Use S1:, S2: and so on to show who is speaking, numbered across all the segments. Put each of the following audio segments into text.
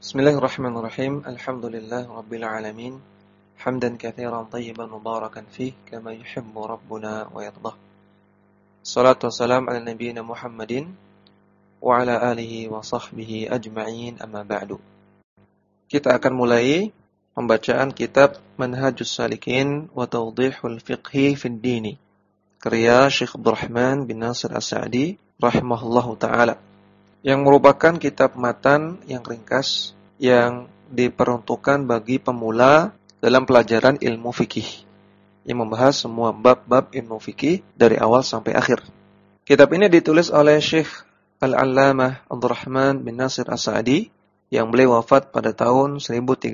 S1: Bismillahirrahmanirrahim. Alhamdulillah rabbil alamin. Hamdan katsiran tayyiban mubarakan fih kama yuhibbu rabbuna wa yardah. Salatu wassalamu ala nabiyyina Muhammadin wa ala alihi wa sahbihi ajma'in, amma ba'du. Kita akan mulai pembacaan kitab Manhajus Salikin wa Tawdihul Fiqhi fid Dini, karya Syekh Abdurrahman bin Nasir As-Sa'di rahimahullahu taala, yang merupakan kitab matan yang ringkas yang diperuntukkan bagi pemula dalam pelajaran ilmu fikih, yang membahas semua bab-bab ilmu fikih dari awal sampai akhir. Kitab ini ditulis oleh Syekh Al-Allamah Abdurrahman bin Nasir As-Sa'di yang beliau wafat pada tahun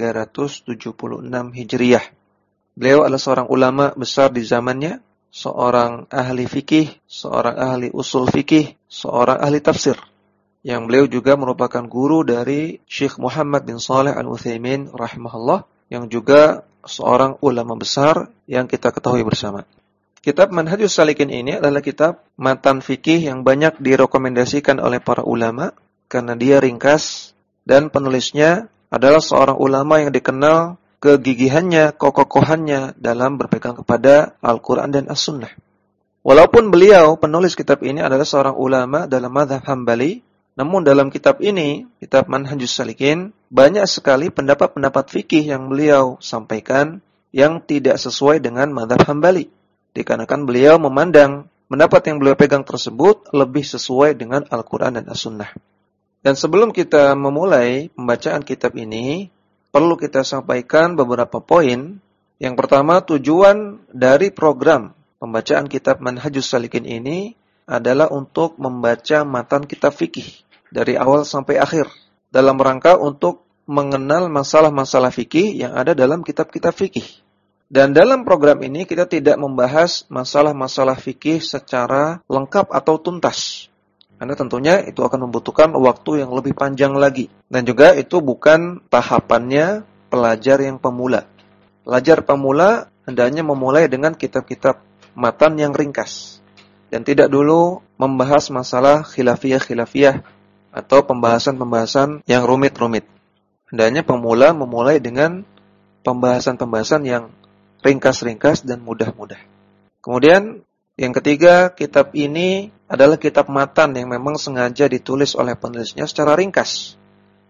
S1: 1376 Hijriyah. Beliau adalah seorang ulama besar di zamannya, seorang ahli fikih, seorang ahli usul fikih, seorang ahli tafsir, yang beliau juga merupakan guru dari Syekh Muhammad bin Shalih Al-Utsaimin rahimahullah, yang juga seorang ulama besar yang kita ketahui bersama. Kitab Manhajus Salikin ini adalah kitab matan fikih yang banyak direkomendasikan oleh para ulama karena dia ringkas dan penulisnya adalah seorang ulama yang dikenal kegigihannya, kekokohannya dalam berpegang kepada Al-Quran dan As-Sunnah. Walaupun beliau penulis kitab ini adalah seorang ulama dalam mazhab Hambali, namun dalam kitab ini, kitab Manhajus Salikin, banyak sekali pendapat-pendapat fikih yang beliau sampaikan yang tidak sesuai dengan mazhab Hambali. Dikarenakan beliau memandang pendapat yang beliau pegang tersebut lebih sesuai dengan Al-Quran dan As-Sunnah. Dan sebelum kita memulai pembacaan kitab ini, perlu kita sampaikan beberapa poin. Yang pertama, tujuan dari program pembacaan kitab Manhajus Salikin ini adalah untuk membaca matan kitab fikih dari awal sampai akhir, dalam rangka untuk mengenal masalah-masalah fikih yang ada dalam kitab-kitab fikih. Dan dalam program ini kita tidak membahas masalah-masalah fikih secara lengkap atau tuntas, karena tentunya itu akan membutuhkan waktu yang lebih panjang lagi. Dan juga itu bukan tahapannya pelajar yang pemula. Pelajar pemula hendaknya memulai dengan kitab-kitab matan yang ringkas, dan tidak dulu membahas masalah khilafiyah atau pembahasan-pembahasan yang rumit-rumit. Hendaknya pemula memulai dengan pembahasan-pembahasan yang ringkas-ringkas dan mudah-mudah. Kemudian yang ketiga, kitab ini adalah kitab matan yang memang sengaja ditulis oleh penulisnya secara ringkas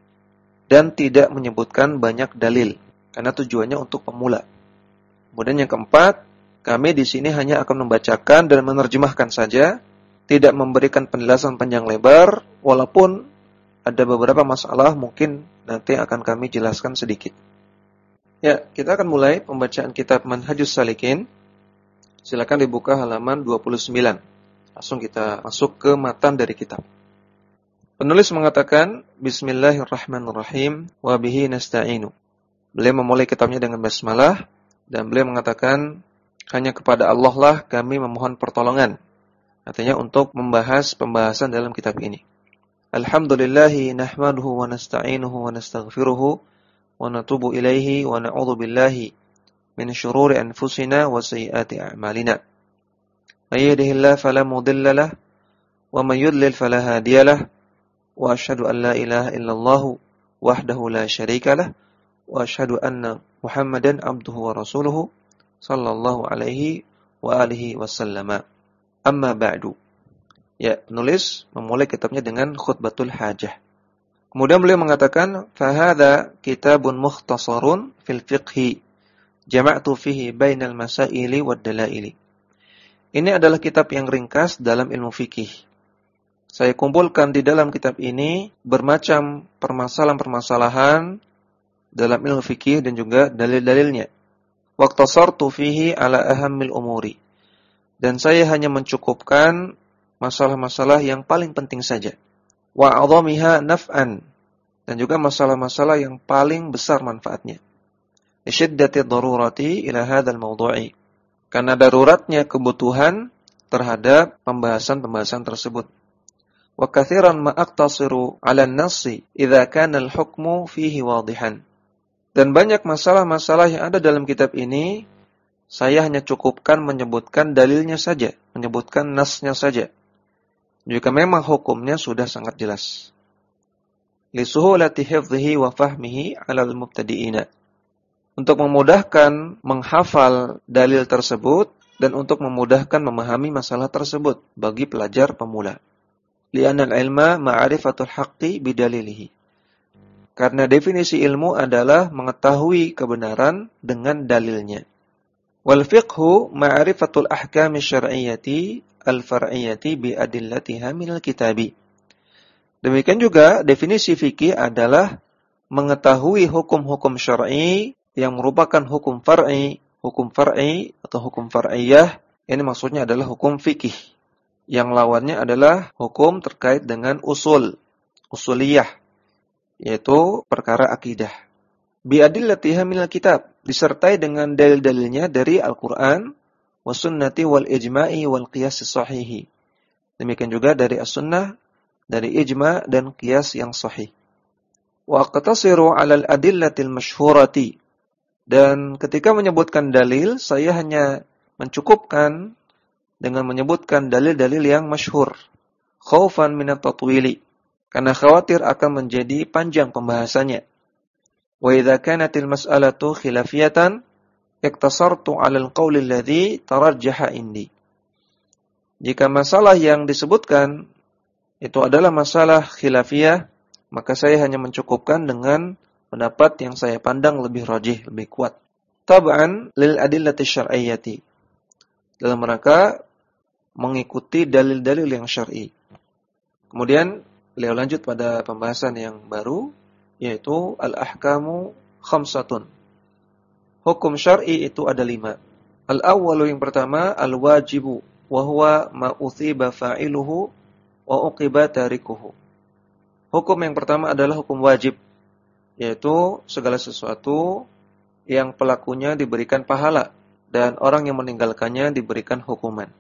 S1: dan tidak menyebutkan banyak dalil, karena tujuannya untuk pemula. Kemudian yang keempat, kami di sini hanya akan membacakan dan menerjemahkan saja, tidak memberikan penjelasan panjang lebar, walaupun ada beberapa masalah mungkin nanti akan kami jelaskan sedikit. Ya, kita akan mulai pembacaan kitab Manhajus Salikin. Silakan dibuka halaman 29. Langsung kita masuk ke matan dari kitab. Penulis mengatakan, Bismillahirrahmanirrahim, wa bihi nasta'inu. Beliau memulai kitabnya dengan basmalah, dan beliau mengatakan, hanya kepada Allah lah kami memohon pertolongan. Artinya untuk membahas pembahasan dalam kitab ini. Alhamdulillahi nahmaduhu wa nasta'inuhu wa nastaghfiruhu wa natubu ilaihi wa na'udzu billahi min syururi anfusina wa sayyiati a'malina. May yahdihillahu fala mudilla lahu wa may yudlil fala hadiya lahu wa asyhadu an la ilaha illallah wahdahu la syarika lahu wa asyhadu anna Muhammadan abduhu wa rasuluhu sallallahu alaihi wa alihi wasallama. Amma ba'du. Ya, penulis memulai kitabnya dengan khutbatul hajah. Kemudian beliau mengatakan, "Fahadha kitabun mukhtasarun fil fiqhi, jama'tu fihi bainal masaili wad dalaili." Ini adalah kitab yang ringkas dalam ilmu fikih. Saya kumpulkan di dalam kitab ini bermacam permasalahan-permasalahan dalam ilmu fikih dan juga dalil-dalilnya. Waqtasartu fihi ala ahammil umuri. Dan saya hanya mencukupkan masalah-masalah yang paling penting saja. Wa 'azamiha naf'an, dan juga masalah-masalah yang paling besar manfaatnya. Lisyiddati darurati ila hadzal mawdu'i, karena daruratnya kebutuhan terhadap pembahasan-pembahasan tersebut. Wa katsiran ma aqtasiru 'ala an-nassi idza kana al-hukmu fihi wadihan. Dan banyak masalah-masalah yang ada dalam kitab ini saya hanya cukupkan menyebutkan dalilnya saja, menyebutkan nasnya saja, jika memang hukumnya sudah sangat jelas. li suhulati hifdhihi wa fahmihi 'alal mubtadi'ina. Untuk memudahkan menghafal dalil tersebut dan untuk memudahkan memahami masalah tersebut bagi pelajar pemula. Li'anna al-ilma ma'rifatul haqqi bidalilihi. Karena definisi ilmu adalah mengetahui kebenaran dengan dalilnya. Wal fiqhu ma'rifatul ahkami syar'iyyati al-far'iyyati bi adillatiha minal kitabi. Demikian juga definisi fikih adalah mengetahui hukum-hukum syar'i yang merupakan hukum far'i atau hukum far'iyah. Ini maksudnya adalah hukum fikih. Yang lawannya adalah hukum terkait dengan usuliyah, yaitu perkara akidah. Biadillatiha minal kitab, disertai dengan dalil-dalilnya dari Al-Quran, wasunnati wal ijma'i wal qiyas sahihi. Demikian juga dari as-sunnah, dari ijma' dan qiyas yang sahih. Wa aqtasiru 'alal adillatil masyhurati. Dan ketika menyebutkan dalil, saya hanya mencukupkan dengan menyebutkan dalil-dalil yang masyhur. Khaufan minat tatwili, karena khawatir akan menjadi panjang pembahasannya. Wa idza kanatil mas'alatu khilafiyatan iktasartu 'alal qawli alladhi tarajjaha indi. Jika masalah yang disebutkan itu adalah masalah khilafiyah, maka saya hanya mencukupkan dengan pendapat yang saya pandang lebih rajih, lebih kuat. Tab'an lil adillati syar'iyyati, dalam rangka mengikuti dalil-dalil yang syar'i. Kemudian beliau lanjut pada pembahasan yang baru, yaitu al-ahkamu khamsatun. Hukum syar'i itu ada 5. Al-awwalu, yang pertama, al-wajibu, wa huwa ma uthiba fa'iluhu wa uqiba tarikuhu. Hukum yang pertama adalah hukum wajib, yaitu segala sesuatu yang pelakunya diberikan pahala dan orang yang meninggalkannya diberikan hukuman.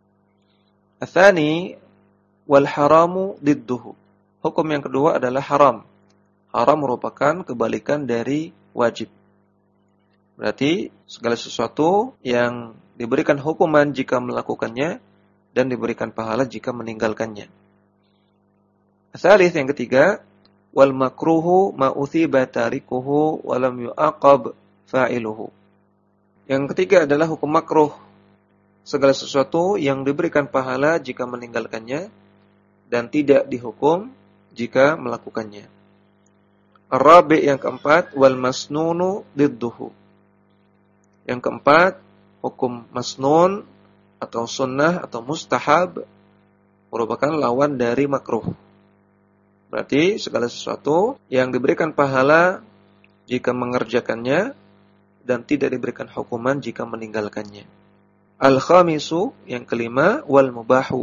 S1: Atsani wal haramu didduhu. Hukum yang kedua adalah haram. Haram merupakan kebalikan dari wajib. Berarti segala sesuatu yang diberikan hukuman jika melakukannya dan diberikan pahala jika meninggalkannya. Tsalits, yang ketiga, wal makruhu ma uthiba tarikuhu wa lam yu'aqab fa'iluhu. Yang ketiga adalah hukum makruh, segala sesuatu yang diberikan pahala jika meninggalkannya dan tidak dihukum jika melakukannya. Ar-rabi', yang keempat, wal masnunu didduhu. Yang keempat, hukum masnun atau sunnah atau mustahab merupakan lawan dari makruh. Berarti segala sesuatu yang diberikan pahala jika mengerjakannya dan tidak diberikan hukuman jika meninggalkannya. Al-khamisu, yang kelima, wal mubahu.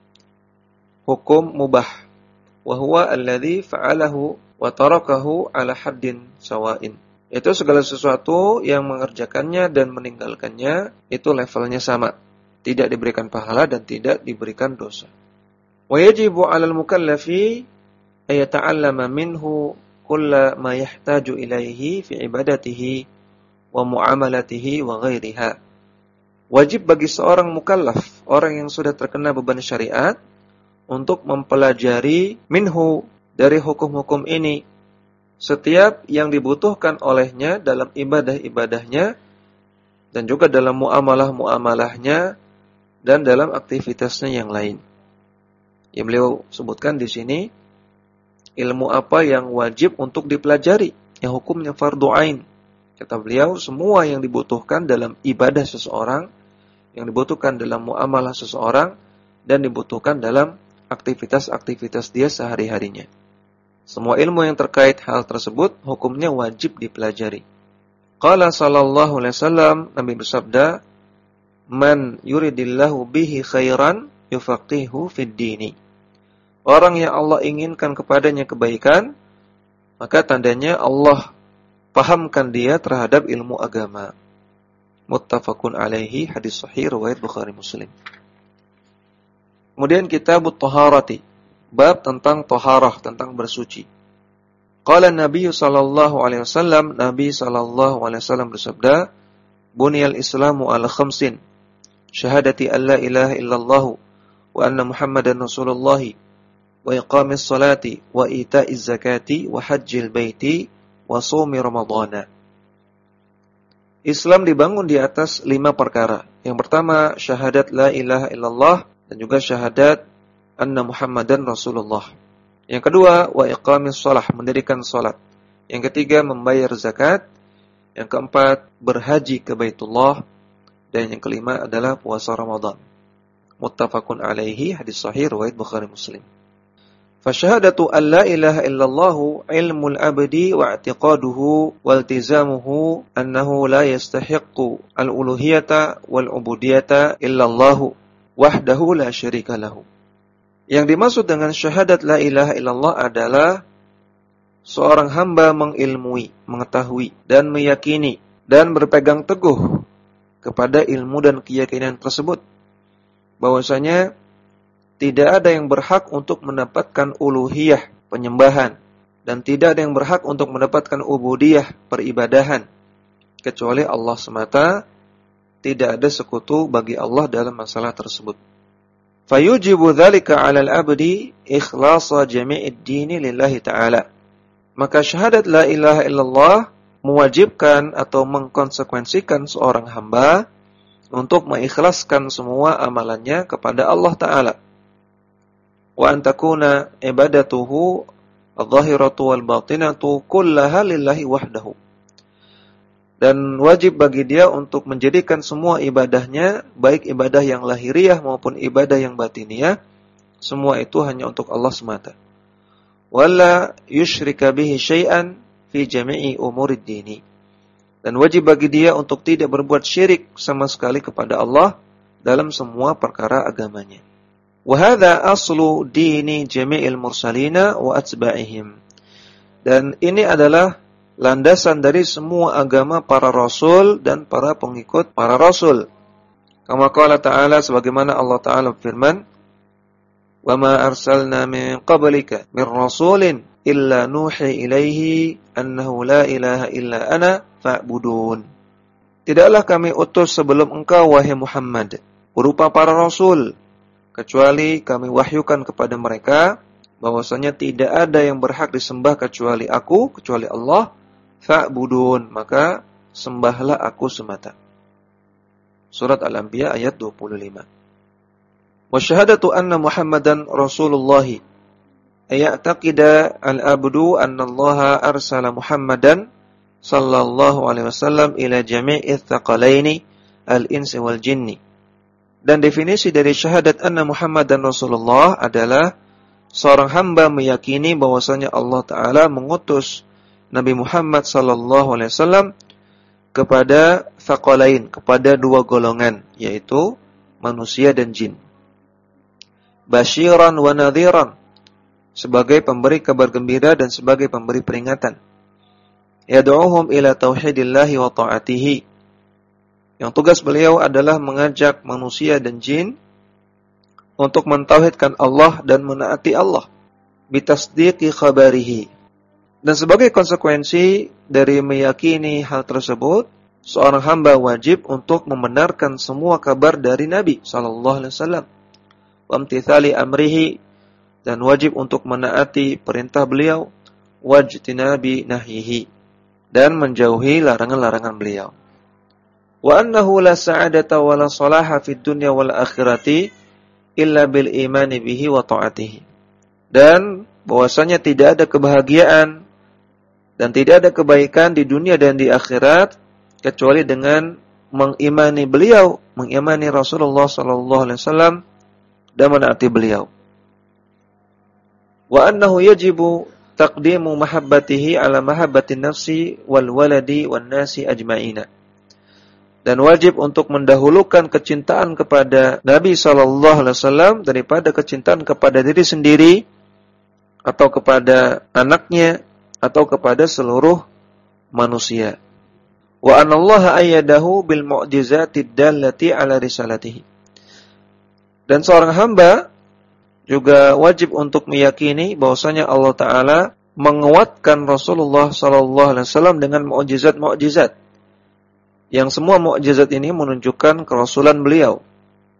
S1: Hukum mubah. Wa huwa alladhi fa'alahu wa tarakahu ala haddin sawa'in. Itu segala sesuatu yang mengerjakannya dan meninggalkannya itu levelnya sama. Tidak diberikan pahala dan tidak diberikan dosa. Wa yajibu 'alal mukallafi ayata'allama minhu kulla ma yahtaju ilaihi fi ibadatihi wa muamalatihi wa ghairiha. Wajib bagi seorang mukallaf, orang yang sudah terkena beban syariat, untuk mempelajari minhu, dari hukum-hukum ini, setiap yang dibutuhkan olehnya dalam ibadah-ibadahnya dan juga dalam muamalah-muamalahnya dan dalam aktivitasnya yang lain. Yang beliau sebutkan di sini, ilmu apa yang wajib untuk dipelajari, yang hukumnya fardu ain. Kata beliau, semua yang dibutuhkan dalam ibadah seseorang, yang dibutuhkan dalam muamalah seseorang, dan dibutuhkan dalam aktivitas-aktivitas dia sehari-harinya. Semua ilmu yang terkait hal tersebut, hukumnya wajib dipelajari. Qala sallallahu alaihi wasallam, Nabi bersabda, man yuridillahu bihi khairan yufaqihu fid dini. Orang yang Allah inginkan kepadanya kebaikan, maka tandanya Allah pahamkan dia terhadap ilmu agama. Muttafaqun alaihi, hadis sahih riwayat Bukhari Muslim. Kemudian kitabut taharati, bab tentang taharah, tentang bersuci. Qala Nabi sallallahu alaihi wasallam, Nabi sallallahu alaihi wasallam bersabda, buniyal islamu ala khamsin, syahadati alla ilaha illallah wa anna muhammadan rasulullah, wa iqamis salati wa ita'iz zakati wa hajjil baiti wa shaumi ramadhana. Islam dibangun di atas 5 perkara. Yang pertama, syahadat la ilaha illallah dan juga syahadat anna Muhammadan Rasulullah. Yang kedua, wa iqamis shalah, mendirikan salat. Yang ketiga, membayar zakat. Yang keempat, berhaji ke Baitullah. Dan yang kelima adalah puasa Ramadan. Muttafaqun alaihi, hadis sahih riwayat Bukhari Muslim. Fasyahadatu an la ilaha illallah ilmul abdi wa i'tiqaduhu wal tizamuhu annahu la yastahiqqu al-uluhiyata wal ubudiyata illallah wahdahu la syarika lahu. Yang dimaksud dengan syahadat la ilaha illallah adalah seorang hamba mengilmui, mengetahui dan meyakini dan berpegang teguh kepada ilmu dan keyakinan tersebut bahwasanya tidak ada yang berhak untuk mendapatkan uluhiyah, penyembahan, dan tidak ada yang berhak untuk mendapatkan ubudiyah, peribadahan, kecuali Allah semata. Tidak ada sekutu bagi Allah dalam masalah tersebut. Fayujibu dzalika 'alal 'abdi ikhlasa jami'id dini lillahi ta'ala. Maka syahadat la ilaha illallah mewajibkan atau mengkonsekuensikan seorang hamba untuk mengikhlaskan semua amalannya kepada Allah Ta'ala. Wa antakuna ibadatuhu adh-dhahiratu wal batinatu kullaha lillahi wahdahu. Dan wajib bagi dia untuk menjadikan semua ibadahnya, baik ibadah yang lahiriah maupun ibadah yang batiniyah, semua itu hanya untuk Allah semata. Wala yusyrika bihi syai'an fi jami'i umurid dini. Dan wajib bagi dia untuk tidak berbuat syirik sama sekali kepada Allah dalam semua perkara agamanya. Wa hadza aslu dini jami'il mursalina wa atba'ihim. Dan ini adalah landasan dari semua agama para rasul dan para pengikut para rasul. Kama qala ta'ala, sebagaimana Allah Ta'ala berfirman, "Wa ma arsalna min qablika min rasulin illa nuhi ilaihi annahu la ilaha illa ana fa'budun." Tidaklah kami utus sebelum engkau wahai Muhammad berupa para rasul, kecuali kami wahyukan kepada mereka bahwasanya tidak ada yang berhak disembah kecuali aku, kecuali Allah, fa'budun, maka sembahlah aku semata. Surat Al-Anbiya ayat 25. Wa syahadatu anna Muhammadan Rasulullah ayataqida al-abdu anna Allah arsala Muhammadan sallallahu alaihi wasallam ila jami'i tsaqalaini al-insi wal jinni. Dan definisi dari syahadat anna Muhammadan Rasulullah adalah seorang hamba meyakini bahwasanya Allah Ta'ala mengutus Nabi Muhammad sallallahu alaihi wasallam kepada tsaqalain, kepada 2 golongan, yaitu manusia dan jin. Basyiran wa nadhiran, sebagai pemberi kabar gembira dan sebagai pemberi peringatan. Yad'uhum ila tauhidillahi wa ta'atihi. Yang tugas beliau adalah mengajak manusia dan jin untuk mentauhidkan Allah dan menaati Allah, bitasdiqi khabarihi. Dan sebagai konsekuensi dari meyakini hal tersebut, seorang hamba wajib untuk membenarkan semua kabar dari Nabi sallallahu alaihi wasallam, wa imtithali amrihi, dan wajib untuk menaati perintah beliau, wajtinabi nahyihi, dan menjauhi larangan-larangan beliau. Wa annahu la sa'adata wa la salaha fid dunya wal akhirati illa bil imani bihi wa ta'atihi. Dan bahwasanya tidak ada kebahagiaan dan tidak ada kebaikan di dunia dan di akhirat kecuali dengan mengimani beliau, mengimani Rasulullah sallallahu alaihi wasallam dan menaati beliau. Wa annahu yajibu taqdimu mahabbatihi ala mahabbatin nafsi wal waladi wan nasi ajma'ina. Dan wajib untuk mendahulukan kecintaan kepada Nabi sallallahu alaihi wasallam daripada kecintaan kepada diri sendiri atau kepada anaknya atau kepada seluruh manusia. Wa anallaha ayyadahu bil mu'jizatid dallati ala risalatihi. Dan seorang hamba juga wajib untuk meyakini bahwasanya Allah Ta'ala menguatkan Rasulullah sallallahu alaihi wasallam dengan mukjizat-mukjizat. Yang semua mukjizat ini menunjukkan kerasulan beliau.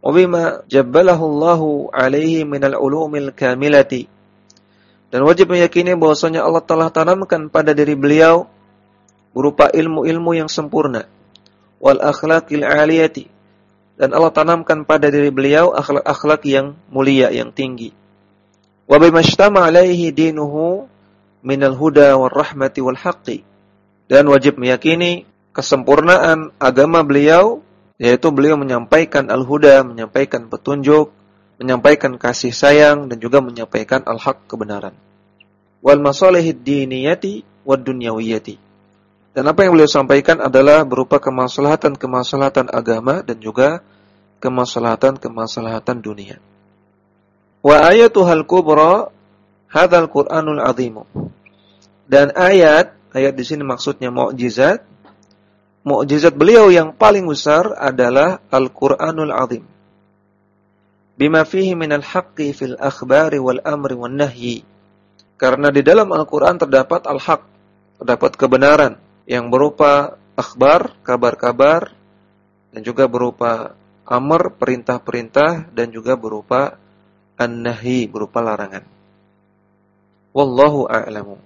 S1: wa bima jabbalahu Allahu alaihi minal ulumil kamilati. Dan wajib meyakini bahwasanya Allah telah tanamkan pada diri beliau berupa ilmu-ilmu yang sempurna, wal akhlaqil aliyati, dan Allah tanamkan pada diri beliau akhlak-akhlak yang mulia, yang tinggi. Wa bima ijtama alaihi dinuhu minal huda war rahmati wal haqqi, dan wajib meyakini kesempurnaan agama beliau, yaitu beliau menyampaikan al-huda, menyampaikan petunjuk, menyampaikan kasih sayang, dan juga menyampaikan al-haq, kebenaran. Wal masalihid diniyati wad dunyawiyati, dan apa yang beliau sampaikan adalah berupa kemaslahatan-kemaslahatan agama dan juga kemaslahatan-kemaslahatan dunia. Wa ayatuhal kubra hadzal Qur'anul azimu, dan ayat di sini maksudnya mukjizat. Mukjizat beliau yang paling besar adalah Al-Qur'anul Azim. Bima fihi minal haqqi fil akhbari wal amri wan nahyi. Karena di dalam Al-Qur'an terdapat al-haq, terdapat kebenaran yang berupa akhbar, kabar-kabar, dan juga berupa amr, perintah-perintah, dan juga berupa an-nahyi, berupa larangan. Wallahu a'lamu.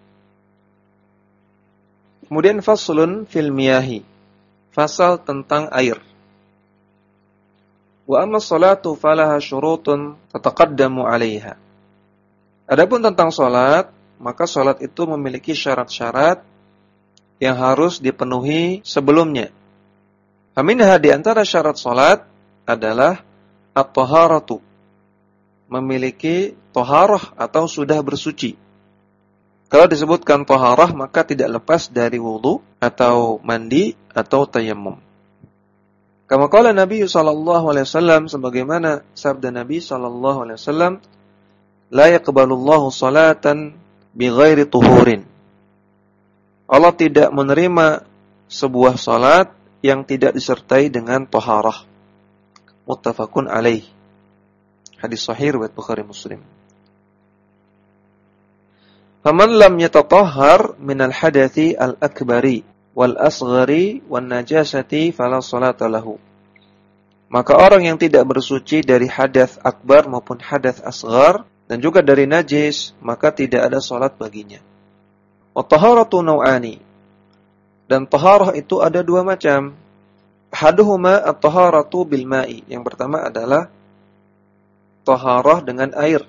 S1: Kemudian faslun fil miyahi, fasal tentang air. Wa amma sholatu falaha syurutun tataqaddamu 'alaiha. Adapun tentang salat, maka salat itu memiliki syarat-syarat yang harus dipenuhi sebelumnya. Faminha, di antara syarat salat adalah at-taharatu, memiliki taharah atau sudah bersuci. Kalau disebutkan taharah, maka tidak lepas dari wudu atau mandi atau tayammum. Kama qala Nabi sallallahu alaihi wasallam, sebagaimana sabda Nabi sallallahu alaihi wasallam, la yaqbalullahu salatan bighairi tuhurin. Allah tidak menerima sebuah salat yang tidak disertai dengan taharah. Muttafaqun alaih. Hadis sahih riwayat Bukhari Muslim. Faman lam yatatahhar minal hadathi al-akbari wal asghari wan najasati fala salata lahu. Maka orang yang tidak bersuci dari hadath akbar maupun hadath asghar dan juga dari najis, maka tidak ada salat baginya. Wa taharatu naw'ani, dan taharah itu ada dua macam. Ahaduhuma at-taharatu bil ma'i, yang pertama adalah taharah dengan air.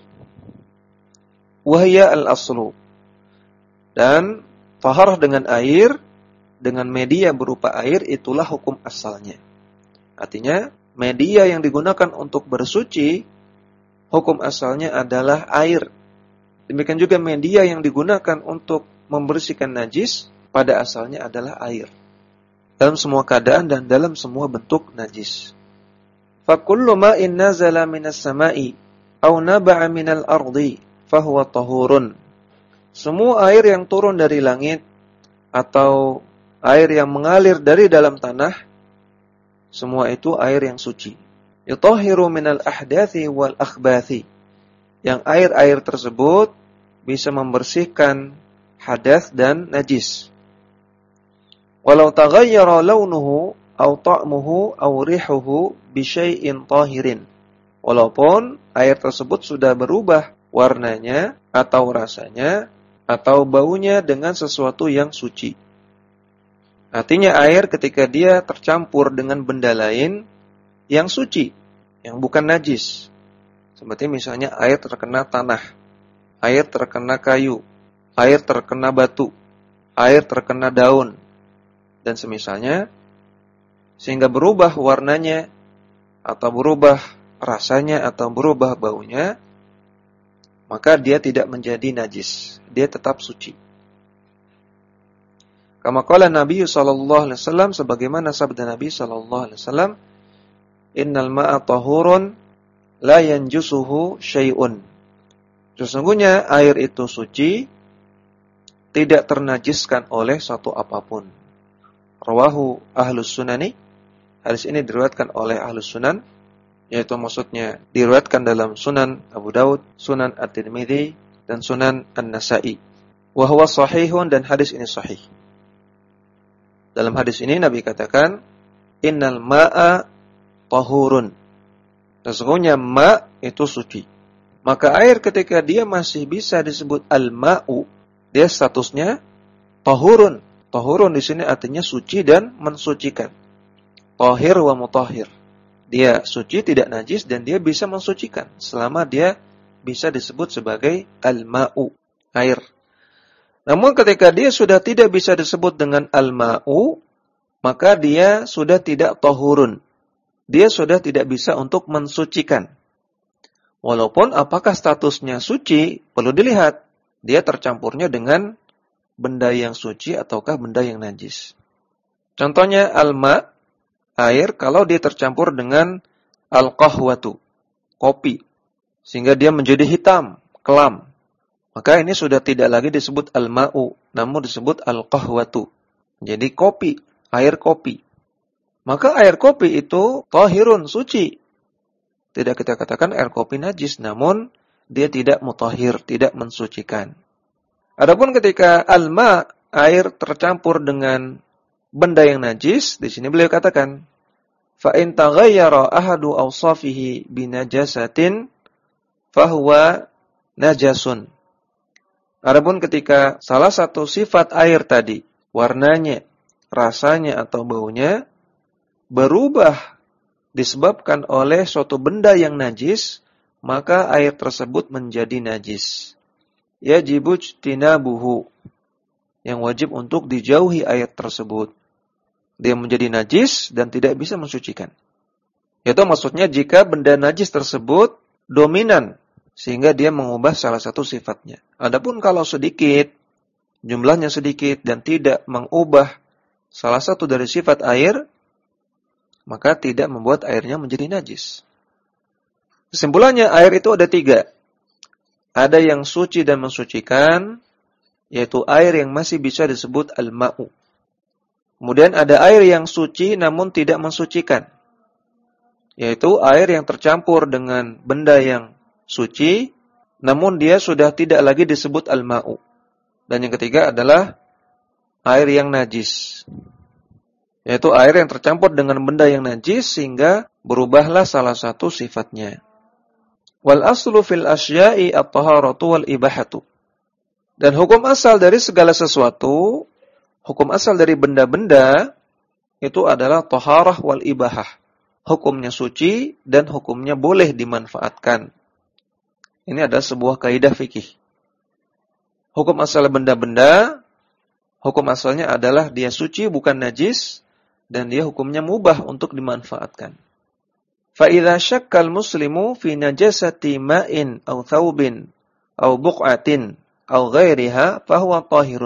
S1: Wahya al-aslu, dan taharah dengan air, dengan media berupa air, itulah hukum asalnya. Artinya media yang digunakan untuk bersuci, hukum asalnya adalah air. Demikian juga media yang digunakan untuk membersihkan najis, pada asalnya adalah air. Dalam semua keadaan dan dalam semua bentuk najis. Fakullu ma'in nazala minas sama'i aw naba'a minal ardi fahuwa tahurun. Semua air yang turun dari langit atau air yang mengalir dari dalam tanah, semua itu air yang suci. Yutahhiru minal ahdathi wal akhbathi. Yang air-air tersebut bisa membersihkan hadas dan najis. Walau taghayyara launuhu aw ta'muhu aw rihuhu bi syai'in tahirin. Walaupun air tersebut sudah berubah warnanya atau rasanya atau baunya dengan sesuatu yang suci. Artinya air ketika dia tercampur dengan benda lain yang suci, yang bukan najis. Seperti misalnya air terkena tanah, air terkena kayu, air terkena batu, air terkena daun, dan semisalnya, sehingga berubah warnanya, atau berubah rasanya, atau berubah baunya, maka dia tidak menjadi najis, dia tetap suci. Kama qala Nabi sallallahu alaihi wasallam, sebagaimana sabda Nabi sallallahu alaihi wasallam, innal ma'a tahurun la yanjusuhu syai'un. Sesungguhnya air itu suci, tidak ternajiskan oleh satu apapun. Rawahu ahlus sunani. Hadis ini diriwayatkan oleh ahlus sunan, yaitu maksudnya diriwayatkan dalam Sunan Abu Daud, Sunan At-Tirmidzi, dan Sunan An-Nasa'i. Wa huwa sahihun, dan hadis ini sahih. Dalam hadis ini Nabi katakan, innal ma'a tahurun. Sesungguhnya ma itu suci. Maka air ketika dia masih bisa disebut al-ma'u, dia statusnya tahurun. Tahurun di sini artinya suci dan mensucikan. Tahir wa mutahhir. Dia suci, tidak najis, dan dia bisa mensucikan selama dia bisa disebut sebagai al-ma'u, air. Namun ketika dia sudah tidak bisa disebut dengan al-ma'u, maka dia sudah tidak tahurun. Dia sudah tidak bisa untuk mensucikan. Walaupun apakah statusnya suci, perlu dilihat. Dia tercampurnya dengan benda yang suci ataukah benda yang najis. Contohnya al-ma', air, kalau dia tercampur dengan al-qahwatu, kopi, sehingga dia menjadi hitam, kelam, maka ini sudah tidak lagi disebut al-ma'u, namun disebut al-qahwatu. Jadi kopi, air kopi. Maka air kopi itu tahirun, suci. Tidak kita katakan air kopi najis, namun dia tidak mutahhir, tidak mensucikan. Adapun ketika al-ma', air tercampur dengan benda yang najis, di sini beliau katakan, fa in taghayyara ahadu awsafihi binajasatin fahuwa najasun. Adapun ketika salah satu sifat air tadi, warnanya, rasanya atau baunya berubah disebabkan oleh suatu benda yang najis, maka air tersebut menjadi najis. Yajibu ijtinabuhu, yang wajib untuk dijauhi air tersebut. Dia menjadi najis dan tidak bisa mensucikan. Itu maksudnya jika benda najis tersebut dominan, sehingga dia mengubah salah satu sifatnya. Adapun kalau sedikit, jumlahnya sedikit dan tidak mengubah salah satu dari sifat air, maka tidak membuat airnya menjadi najis. Kesimpulannya, air itu ada 3. Ada yang suci dan mensucikan, yaitu air yang masih bisa disebut al-ma'u. Kemudian ada air yang suci namun tidak mensucikan, yaitu air yang tercampur dengan benda yang suci, namun dia sudah tidak lagi disebut al-ma'u. Dan yang ketiga adalah air yang najis, yaitu air yang tercampur dengan benda yang najis sehingga berubahlah salah satu sifatnya. Wal aslu fil asya'i at-taharatu wal ibahatu. Dan hukum asal dari segala sesuatu, hukum asal dari benda-benda itu adalah taharah wal ibahah. Hukumnya suci dan hukumnya boleh dimanfaatkan. Ini adalah sebuah kaidah fikih. Hukum asal benda-benda, hukum asalnya adalah dia suci bukan najis, dan dia hukumnya mubah untuk dimanfaatkan. فَإِذَا شَكَّ الْمُسْلِمُ فِي نَجَاسَةِ مَاءٍ أَوْ ثَوْبٍ أَوْ بُقْعَةٍ أَوْ غَيْرِهَا فَهُوَ طَاهِرٌ.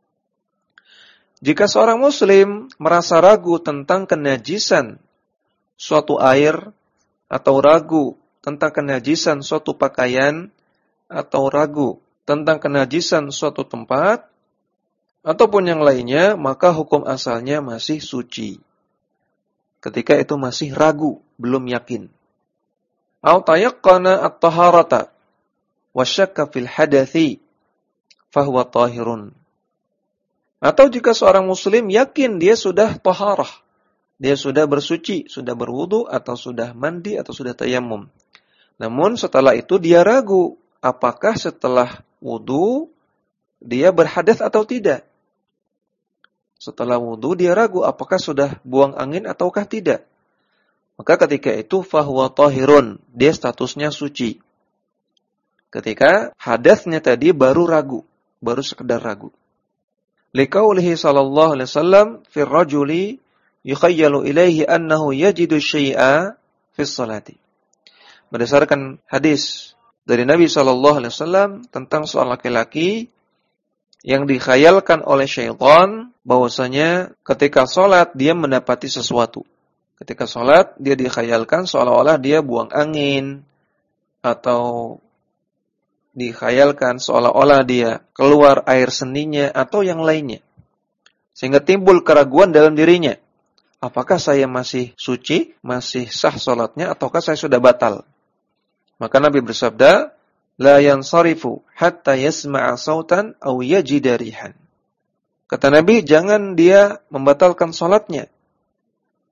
S1: Jika seorang muslim merasa ragu tentang kenajisan suatu air, atau ragu tentang kenajisan suatu pakaian, atau ragu tentang kenajisan suatu tempat, ataupun yang lainnya, maka hukum asalnya masih suci. Ketika itu masih ragu, belum yakin. Au tayaqqana at-taharata wa syakka fil hadathi fahuwa tahirun. Atau jika seorang muslim yakin dia sudah taharah, dia sudah bersuci, sudah berwudu, atau sudah mandi, atau sudah tayammum. Namun setelah itu dia ragu, apakah setelah wudu dia berhadas atau tidak. Setelah wudu dia ragu apakah sudah buang angin ataukah tidak. Maka ketika itu fahuwa tahirun, dia statusnya suci. Ketika hadasnya tadi baru ragu, baru sekedar ragu. Liqaulihi sallallahu alaihi wasallam fi rajuli yukhayyalu ilaihi annahu yajidu syai'a fi sholati. Berdasarkan hadis dari Nabi sallallahu alaihi wasallam tentang seorang laki-laki yang dikhayalkan oleh syaitan bahwasanya ketika sholat dia mendapati sesuatu. Ketika sholat dia dikhayalkan seolah-olah dia buang angin, atau dikhayalkan seolah-olah dia keluar air seninya atau yang lainnya. Sehingga timbul keraguan dalam dirinya. Apakah saya masih suci, masih sah sholatnya, ataukah saya sudah batal? Maka Nabi bersabda, la yansarifu hatta yasma'a sautan aw yajida rihan. Kata Nabi, jangan dia membatalkan salatnya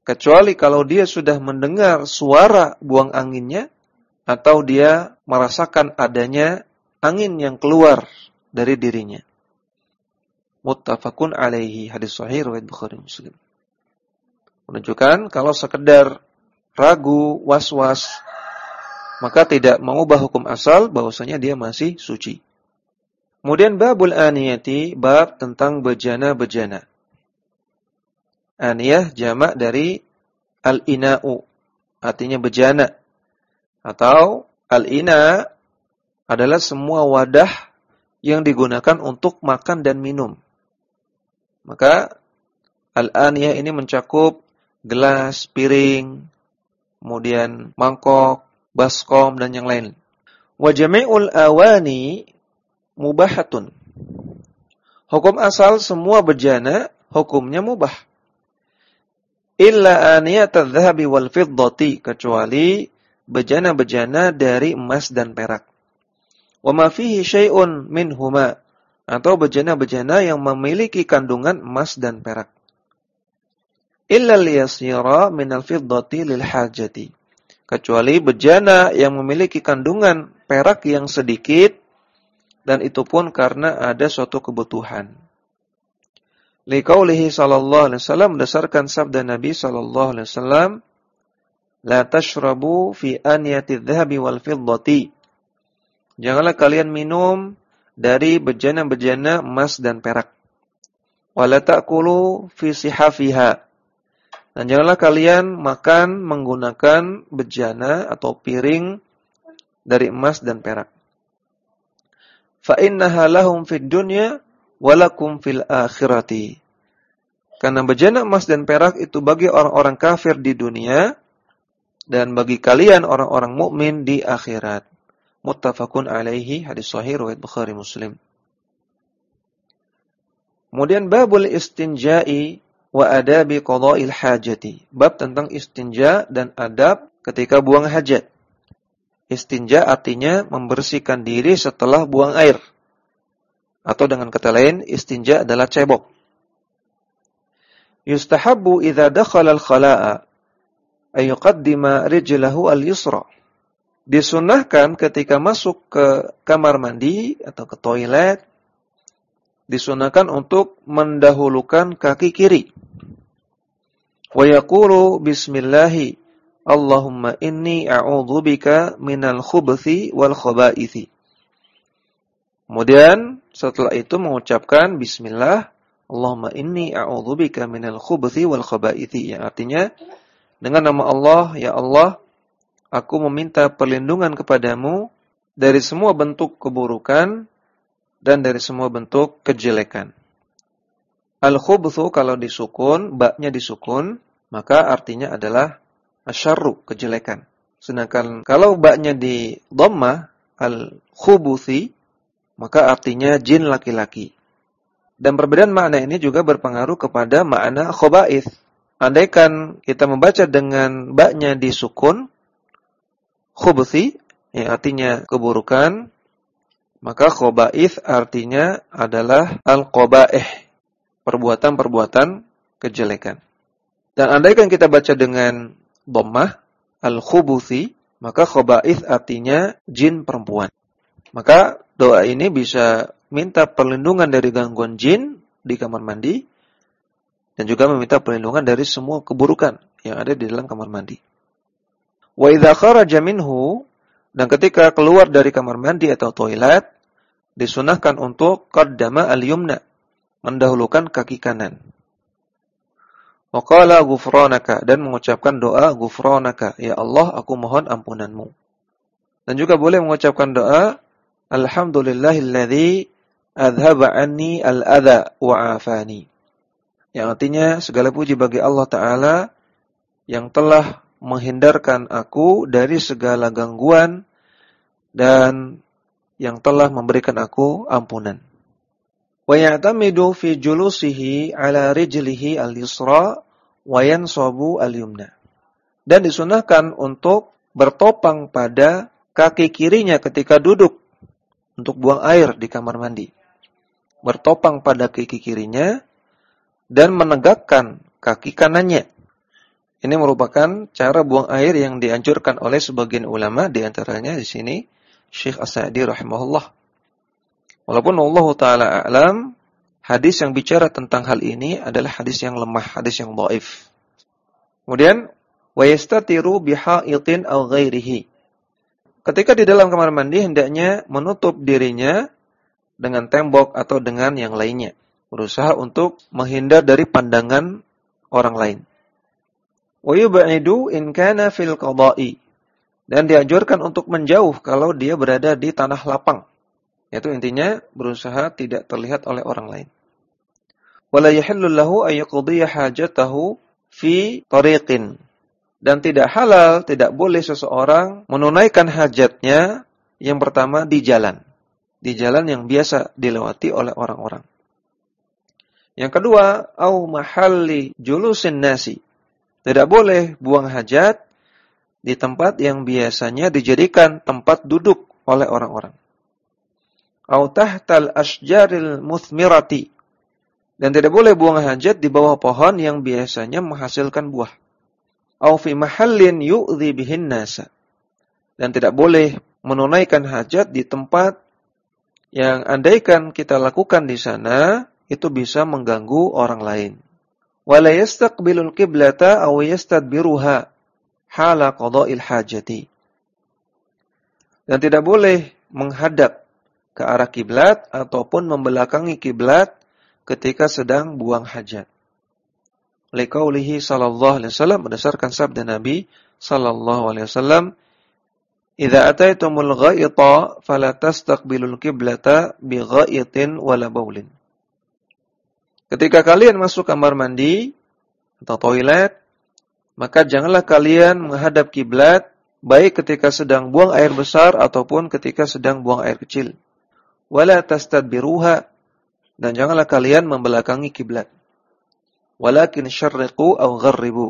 S1: kecuali kalau dia sudah mendengar suara buang anginnya atau dia merasakan adanya angin yang keluar dari dirinya. Muttafaqun alaihi, hadis sahih riwayat Bukhari Muslim. Menunjukkan kalau sekedar ragu, was-was, maka tidak mengubah hukum asal bahwasanya dia masih suci. Kemudian babul aniyati, bab tentang bejana-bejana. Aniyah jamak dari al-ina'u, artinya bejana. Atau al-ina adalah semua wadah yang digunakan untuk makan dan minum. Maka al-aniyah ini mencakup gelas, piring, kemudian mangkok, baskom, dan yang lain. Wa jami'ul awani mubahatun. Hukum asal semua bejana hukumnya mubah. Illa aniyat adz-dzahabi wal fiddati, kecuali bejana-bejana dari emas dan perak. Wa ma fihi syai'un minhuma, atau bejana-bejana yang memiliki kandungan emas dan perak. Illa liyasira minal fiddati lil hajati, kecuali bejana yang memiliki kandungan perak yang sedikit, dan itu pun karena ada suatu kebutuhan. Liqaulihi sallallahu alaihi wasallam, berdasarkan sabda Nabi sallallahu alaihi wasallam, la tashrabu fi aniyati adz-dzahabi wal fiddati. Janganlah kalian minum dari bejana-bejana emas dan perak. Wa la ta'kulu fi sihafiha. Dan janganlah kalian makan menggunakan bejana atau piring dari emas dan perak. Fa innaha lahum fid dunya wa lakum fil akhirati. Karena bejana emas dan perak itu bagi orang-orang kafir di dunia dan bagi kalian orang-orang mukmin di akhirat. Muttafaqun alaihi, hadis sahih riwayat Bukhari Muslim. Kemudian babul istinja'i wa adabi qada'il hajati. Bab tentang istinja dan adab ketika buang hajat. Istinja artinya membersihkan diri setelah buang air. Atau dengan kata lain, istinja adalah cebok. Yustahabbu idza dakhala al-khala'a ay yuqaddima rijlahu al-yusra. Disunnahkan ketika masuk ke kamar mandi atau ke toilet, disunnahkan untuk mendahulukan kaki kiri. Wa yaqulu bismillahi Allahumma inni a'udzubika minal khubuthi wal khabaithi. Kemudian setelah itu mengucapkan bismillah, Allahumma inni a'udzubika minal khubuthi wal khabaithi, yang artinya dengan nama Allah, ya Allah, aku meminta perlindungan kepadamu dari semua bentuk keburukan dan dari semua bentuk kejelekan. Al-khubuthu kalau disukun, baknya disukun, maka artinya adalah asyarru, kejelekan. Sedangkan kalau baknya di dhammah, al-khubuthi, maka artinya jin laki-laki. Dan perbedaan makna ini juga berpengaruh kepada makna khaba'ith. Andaikan kita membaca dengan baknya disukun, khubuthi, yang artinya keburukan, maka khaba'ith artinya adalah al-qaba'ih, perbuatan-perbuatan kejelekan. Dan andaikan kita baca dengan dhammah, al-khubuthi, maka khaba'ith artinya jin perempuan. Maka doa ini bisa minta perlindungan dari gangguan jin di kamar mandi, dan juga meminta perlindungan dari semua keburukan yang ada di dalam kamar mandi. Wa idza kharaja minhu, dan ketika keluar dari kamar mandi atau toilet, disunahkan untuk qaddama al-yumna, mendahulukan kaki kanan. Wa qala ghufranaka, dan mengucapkan doa ghufranaka, ya Allah, aku mohon ampunanmu. Dan juga boleh mengucapkan doa alhamdulillahilladzi adhaba anni al-adha wa afani, yang artinya segala puji bagi Allah Ta'ala yang telah menghindarkan aku dari segala gangguan dan yang telah memberikan aku ampunan. Wa ya'tamidu fi julusihi ala rijlihi al-yusra wa yansabu al-yumna. Dan disunahkan untuk bertopang pada kaki kirinya ketika duduk untuk buang air di kamar mandi. Bertopang pada kaki kirinya dan menegakkan kaki kanannya. Ini merupakan cara buang air yang dianjurkan oleh sebagian ulama, di antaranya di sini Syekh As-Sa'di rahimahullah. Walaupun Allah taala a'lam, hadis yang bicara tentang hal ini adalah hadis yang lemah, hadis yang dhaif. Kemudian wa yastatiru biha'itin aw ghairihi. Ketika di dalam kamar mandi hendaknya menutup dirinya dengan tembok atau dengan yang lainnya, berusaha untuk menghindar dari pandangan orang lain. Wa yub'idu in kana fil qada'i. Dan dianjurkan untuk menjauh kalau dia berada di tanah lapang. Yaitu intinya berusaha tidak terlihat oleh orang lain. Wala yahillu lahu ay yaqdiya hajatahu fi tariqin. Dan tidak halal, tidak boleh seseorang menunaikan hajatnya yang pertama di jalan. Di jalan yang biasa dilewati oleh orang-orang. Yang kedua, au mahalli julusin nasi. Tidak boleh buang hajat di tempat yang biasanya dijadikan tempat duduk oleh orang-orang. Au tahtal asjaril muthmirati. Dan tidak boleh buang hajat di bawah pohon yang biasanya menghasilkan buah. Au fi mahallin yu'dhi bihin nasa. Dan tidak boleh menunaikan hajat di tempat yang andaikan kita lakukan di sana, itu bisa mengganggu orang lain. Wala yastaqbilul qiblata aw yastadbiruha hala qada'il hajati. Dan tidak boleh menghadap ke arah kiblat ataupun membelakangi kiblat ketika sedang buang hajat. Liqaulihi sallallahu alaihi wasallam, berdasarkan sabda Nabi sallallahu alaihi wasallam, "Idza ataitumul ghaita fala tastaqbilul qiblata bi ghaitin wala baulin." Ketika kalian masuk kamar mandi atau toilet, maka janganlah kalian menghadap kiblat baik ketika sedang buang air besar ataupun ketika sedang buang air kecil. Wala tastadbiruha, dan janganlah kalian membelakangi kiblat. Walakin syarriqu aw gharribu.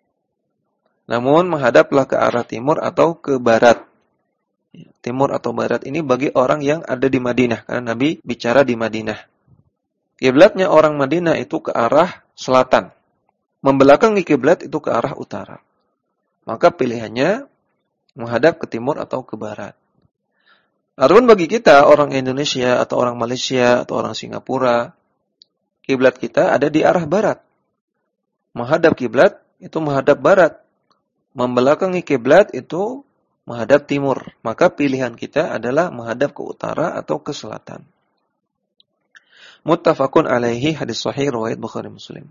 S1: Namun menghadaplah ke arah timur atau ke barat. Timur atau barat ini bagi orang yang ada di Madinah, karena Nabi bicara di Madinah. Kiblatnya orang Madinah itu ke arah selatan. Membelakangi kiblat itu ke arah utara. Maka pilihannya menghadap ke timur atau ke barat. Adapun bagi kita orang Indonesia atau orang Malaysia atau orang Singapura, kiblat kita ada di arah barat. Menghadap kiblat itu menghadap barat. Membelakangi kiblat itu menghadap timur. Maka pilihan kita adalah menghadap ke utara atau ke selatan. Muttafaqun alaihi, hadis sahih riwayat Bukhari Muslim.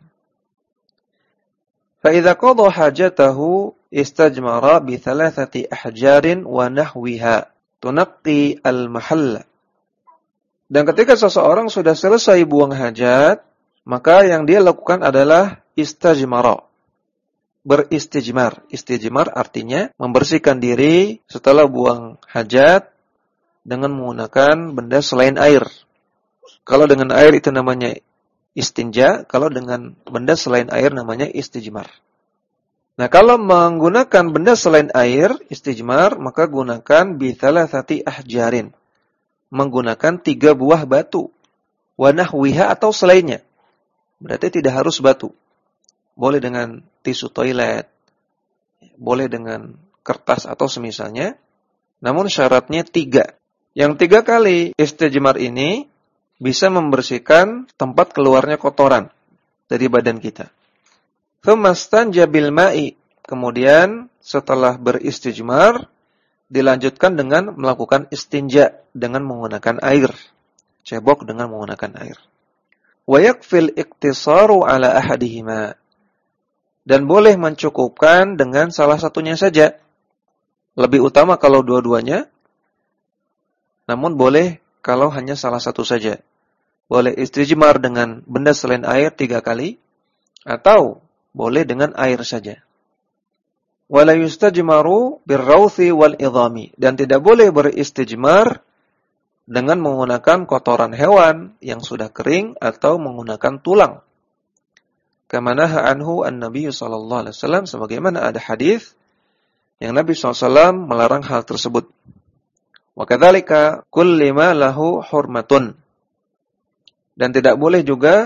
S1: Fa idza qada hajatahu istajmara bi thalathati ahjarin wa nahwiha tunaqqi al-mahalla. Dan ketika seseorang sudah selesai buang hajat, maka yang dia lakukan adalah istajmara. Beristijmar. Istijmar artinya membersihkan diri setelah buang hajat dengan menggunakan benda selain air. Kalau dengan air itu namanya istinja, kalau dengan benda selain air namanya istijmar. Nah, kalau menggunakan benda selain air, istijmar, maka gunakan bi thalathati ahjarin. Menggunakan 3 buah batu. Wa nahwiha atau selainnya. Berarti tidak harus batu. Boleh dengan tisu toilet, boleh dengan kertas atau semisalnya. Namun syaratnya 3. Yang 3 kali istijmar ini bisa membersihkan tempat keluarnya kotoran dari badan kita. Tsumastanja bil ma'i. Kemudian setelah beristijmar dilanjutkan dengan melakukan istinja dengan menggunakan air. Cebok dengan menggunakan air. Wa yakfil iktisaru ala ahadihima. Dan boleh mencukupkan dengan salah satunya saja. Lebih utama kalau dua-duanya. Namun boleh kalau hanya salah satu saja. Boleh istijmar dengan benda selain air 3 kali. Atau boleh dengan air saja. Wala yustajmaru birrawthi wal idhami. Dan tidak boleh beristijmar dengan menggunakan kotoran hewan yang sudah kering atau menggunakan tulang. Kama naha anhu an-nabiy sallallahu alaihi wasallam, sebagaimana ada hadis yang Nabi SAW melarang hal tersebut. Wa kadzalika kullu ma lahu hurmatun. Dan tidak boleh juga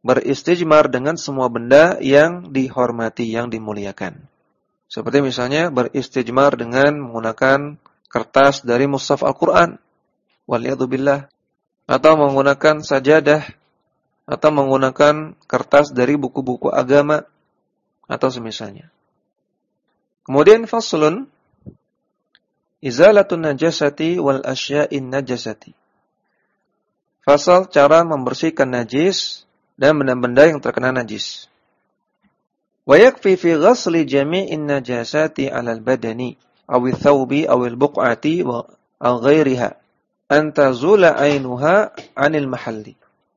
S1: beristijmar dengan semua benda yang dihormati, yang dimuliakan. Seperti misalnya beristijmar dengan menggunakan kertas dari mushaf Al-Quran, waliyadzubillah, atau menggunakan sajadah, atau menggunakan kertas dari buku-buku agama, atau semisalnya. Kemudian faslun, izalatun najasati wal asya'in najasati. Fasal cara membersihkan najis dan benda-benda yang terkena najis. Wa yakfi fi ghasli jami'in najasati 'alal badani aw ath-thawbi aw al-buq'ati wa ghairiha an tazula 'ainuha 'anil mahalli.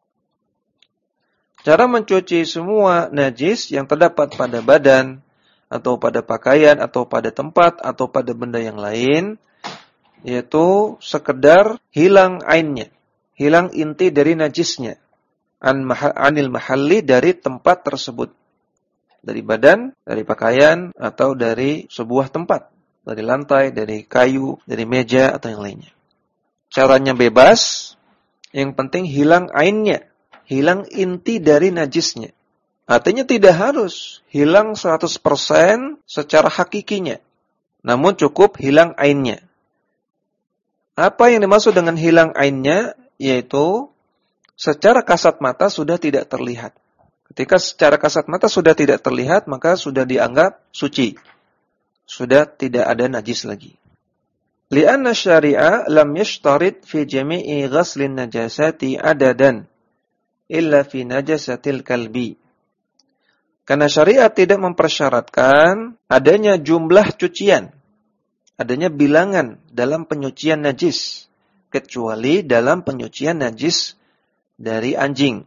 S1: Cara mencuci semua najis yang terdapat pada badan atau pada pakaian atau pada tempat atau pada benda yang lain, yaitu sekedar hilang ainnya, hilang inti dari najisnya, anil mahalli, dari tempat tersebut, dari badan, dari pakaian, atau dari sebuah tempat, dari lantai, dari kayu, dari meja, atau yang lainnya. Caranya bebas, yang penting hilang ainnya, hilang inti dari najisnya. Artinya tidak harus hilang 100% secara hakikinya, namun cukup hilang ainnya. Apa yang dimaksud dengan hilang ainnya? Yaitu secara kasat mata sudah tidak terlihat. Ketika secara kasat mata sudah tidak terlihat, maka sudah dianggap suci. Sudah tidak ada najis lagi. Li'anna syari'a lam yashtarit fi jami'i ghaslin najasati adadan illa fi najasatil kalbi. Karena syariat tidak mempersyaratkan adanya jumlah cucian, adanya bilangan dalam penyucian najis, kecuali dalam penyucian najis dari anjing.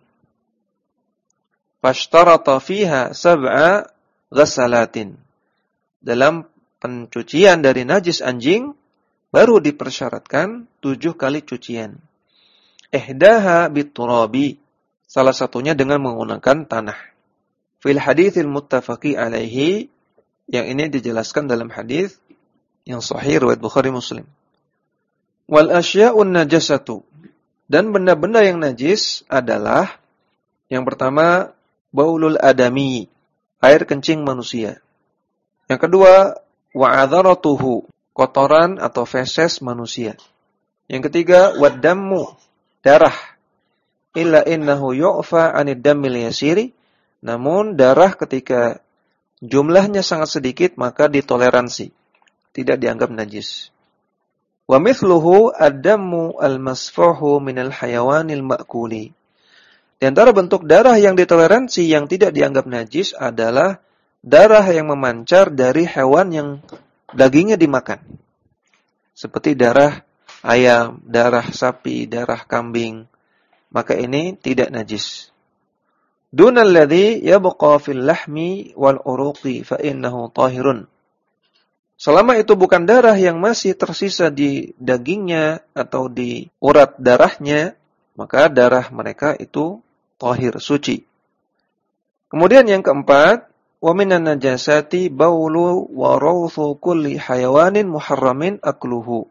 S1: Fashtarata fiha sab'a ghasalatin. Dalam pencucian dari najis anjing, baru dipersyaratkan 7 kali cucian. Ihdaha biturabi. Salah satunya dengan menggunakan tanah. Fil haditsil muttafaqi alaihi. Yang ini dijelaskan dalam hadis yang sahih riwayat Bukhari Muslim. Wal asya'un najasatu. Dan benda-benda yang najis adalah yang pertama, baulul adami, air kencing manusia. Yang kedua, wa'adharatuhu, kotoran atau feses manusia. Yang ketiga, waddammu, darah. Illa innahu yu'fa 'anid dammil yasiri. Namun darah ketika jumlahnya sangat sedikit maka ditoleransi, tidak dianggap najis. Wa mithluhu ad-dammu al-masfuhu minal hayawanil ma'kuli. Di antara bentuk darah yang ditoleransi yang tidak dianggap najis adalah darah yang memancar dari hewan yang dagingnya dimakan. Seperti darah ayam, darah sapi, darah kambing. Maka ini tidak najis. Dunal ladzi yabqa fil lahmi wal uruqi fa innahu tahirun. Selama itu bukan darah yang masih tersisa di dagingnya atau di urat darahnya, maka darah mereka itu tahir, suci. Kemudian yang keempat, wa minan najasati baulu wa rawthu kulli hayawanin muharramin akluhu.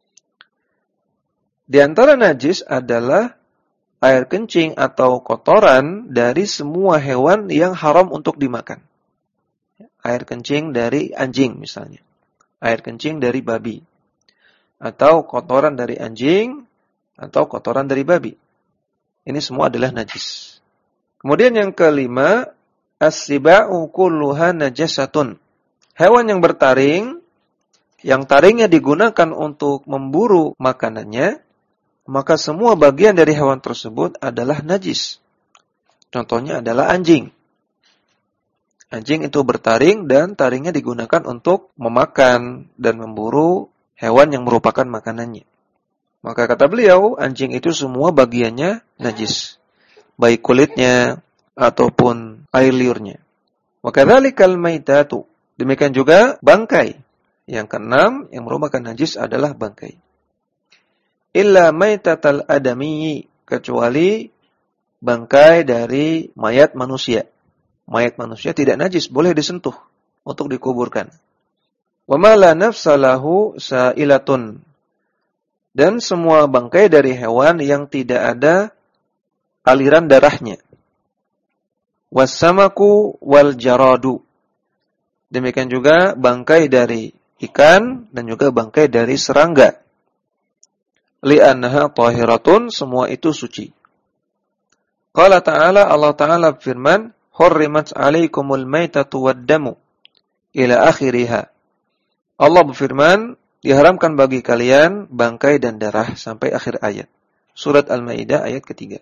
S1: Di antara najis adalah air kencing atau kotoran dari semua hewan yang haram untuk dimakan. Air kencing dari anjing misalnya. Air kencing dari babi. Atau kotoran dari anjing atau kotoran dari babi. Ini semua adalah najis. Kemudian yang kelima, as-siba'u kulluha najasatun. Hewan yang bertaring, yang taringnya digunakan untuk memburu makanannya, maka semua bagian dari hewan tersebut adalah najis. Contohnya adalah anjing. Anjing itu bertaring dan taringnya digunakan untuk memakan dan memburu hewan yang merupakan makanannya. Maka kata beliau, anjing itu semua bagiannya najis. Baik kulitnya ataupun air liurnya. Wa kadzalikal maitatu. Demikian juga bangkai. Yang keenam yang merupakan najis adalah bangkai. Illa maitatal adami, kecuali bangkai dari mayat manusia. Mayat manusia tidak najis, boleh disentuh untuk dikuburkan. Wa ma la nafsa lahu sa'ilatun. Dan semua bangkai dari hewan yang tidak ada aliran darahnya. wassamaku wal jaradu. Demikian juga bangkai dari ikan dan juga bangkai dari serangga. Li'annaha tahiratun, semua itu suci. Qala ta'ala, Allah Ta'ala firman, hurrimat 'alaikumul maitatu wad-damu ila akhiriha. Allah berfirman, diharamkan bagi kalian bangkai dan darah sampai akhir ayat. Surat Al-Maidah ayat ketiga.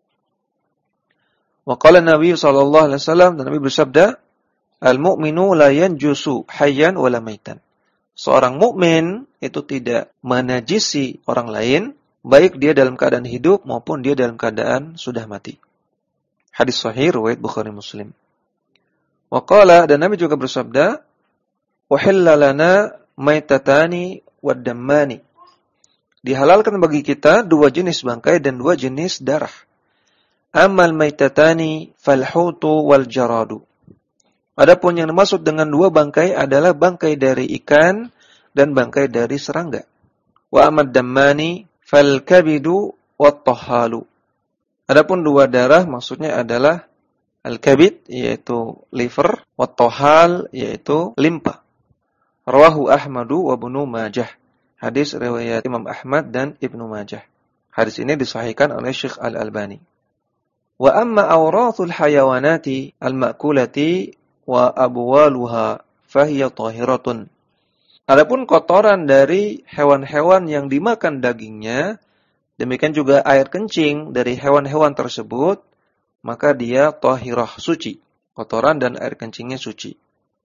S1: Wa qala Nabi sallallahu alaihi wasallam, dan Nabi bersabda, al-mu'minu la yanjusu hayyan wala maitan. Seorang mukmin itu tidak menajisi orang lain, baik dia dalam keadaan hidup maupun dia dalam keadaan sudah mati. Hadis sahih riwayat Bukhari Muslim. Wa qala, dan Nabi juga bersabda, uhilla lana maitatani wad-dammani. Dihalalkan bagi kita dua jenis bangkai dan dua jenis darah. Amal maitatani falhutu wal jaradu. Adapun yang dimaksud dengan dua bangkai adalah bangkai dari ikan dan bangkai dari serangga. Wa amad dammani fal kabidu wat tahalu. Adapun dua darah maksudnya adalah al-kabid yaitu liver, wat tahal yaitu limpa. Rawahu Ahmadu wa Ibnu Majah. Hadis riwayat Imam Ahmad dan Ibnu Majah. Hadis ini disahihkan oleh Syekh Al-Albani. Wa amma awrathul hayawanati al-ma'kulati wa abwaluha fahiya tahiratun. Adapun kotoran dari hewan-hewan yang dimakan dagingnya, demikian juga air kencing dari hewan-hewan tersebut, maka dia tahirah, suci. Kotoran dan air kencingnya suci.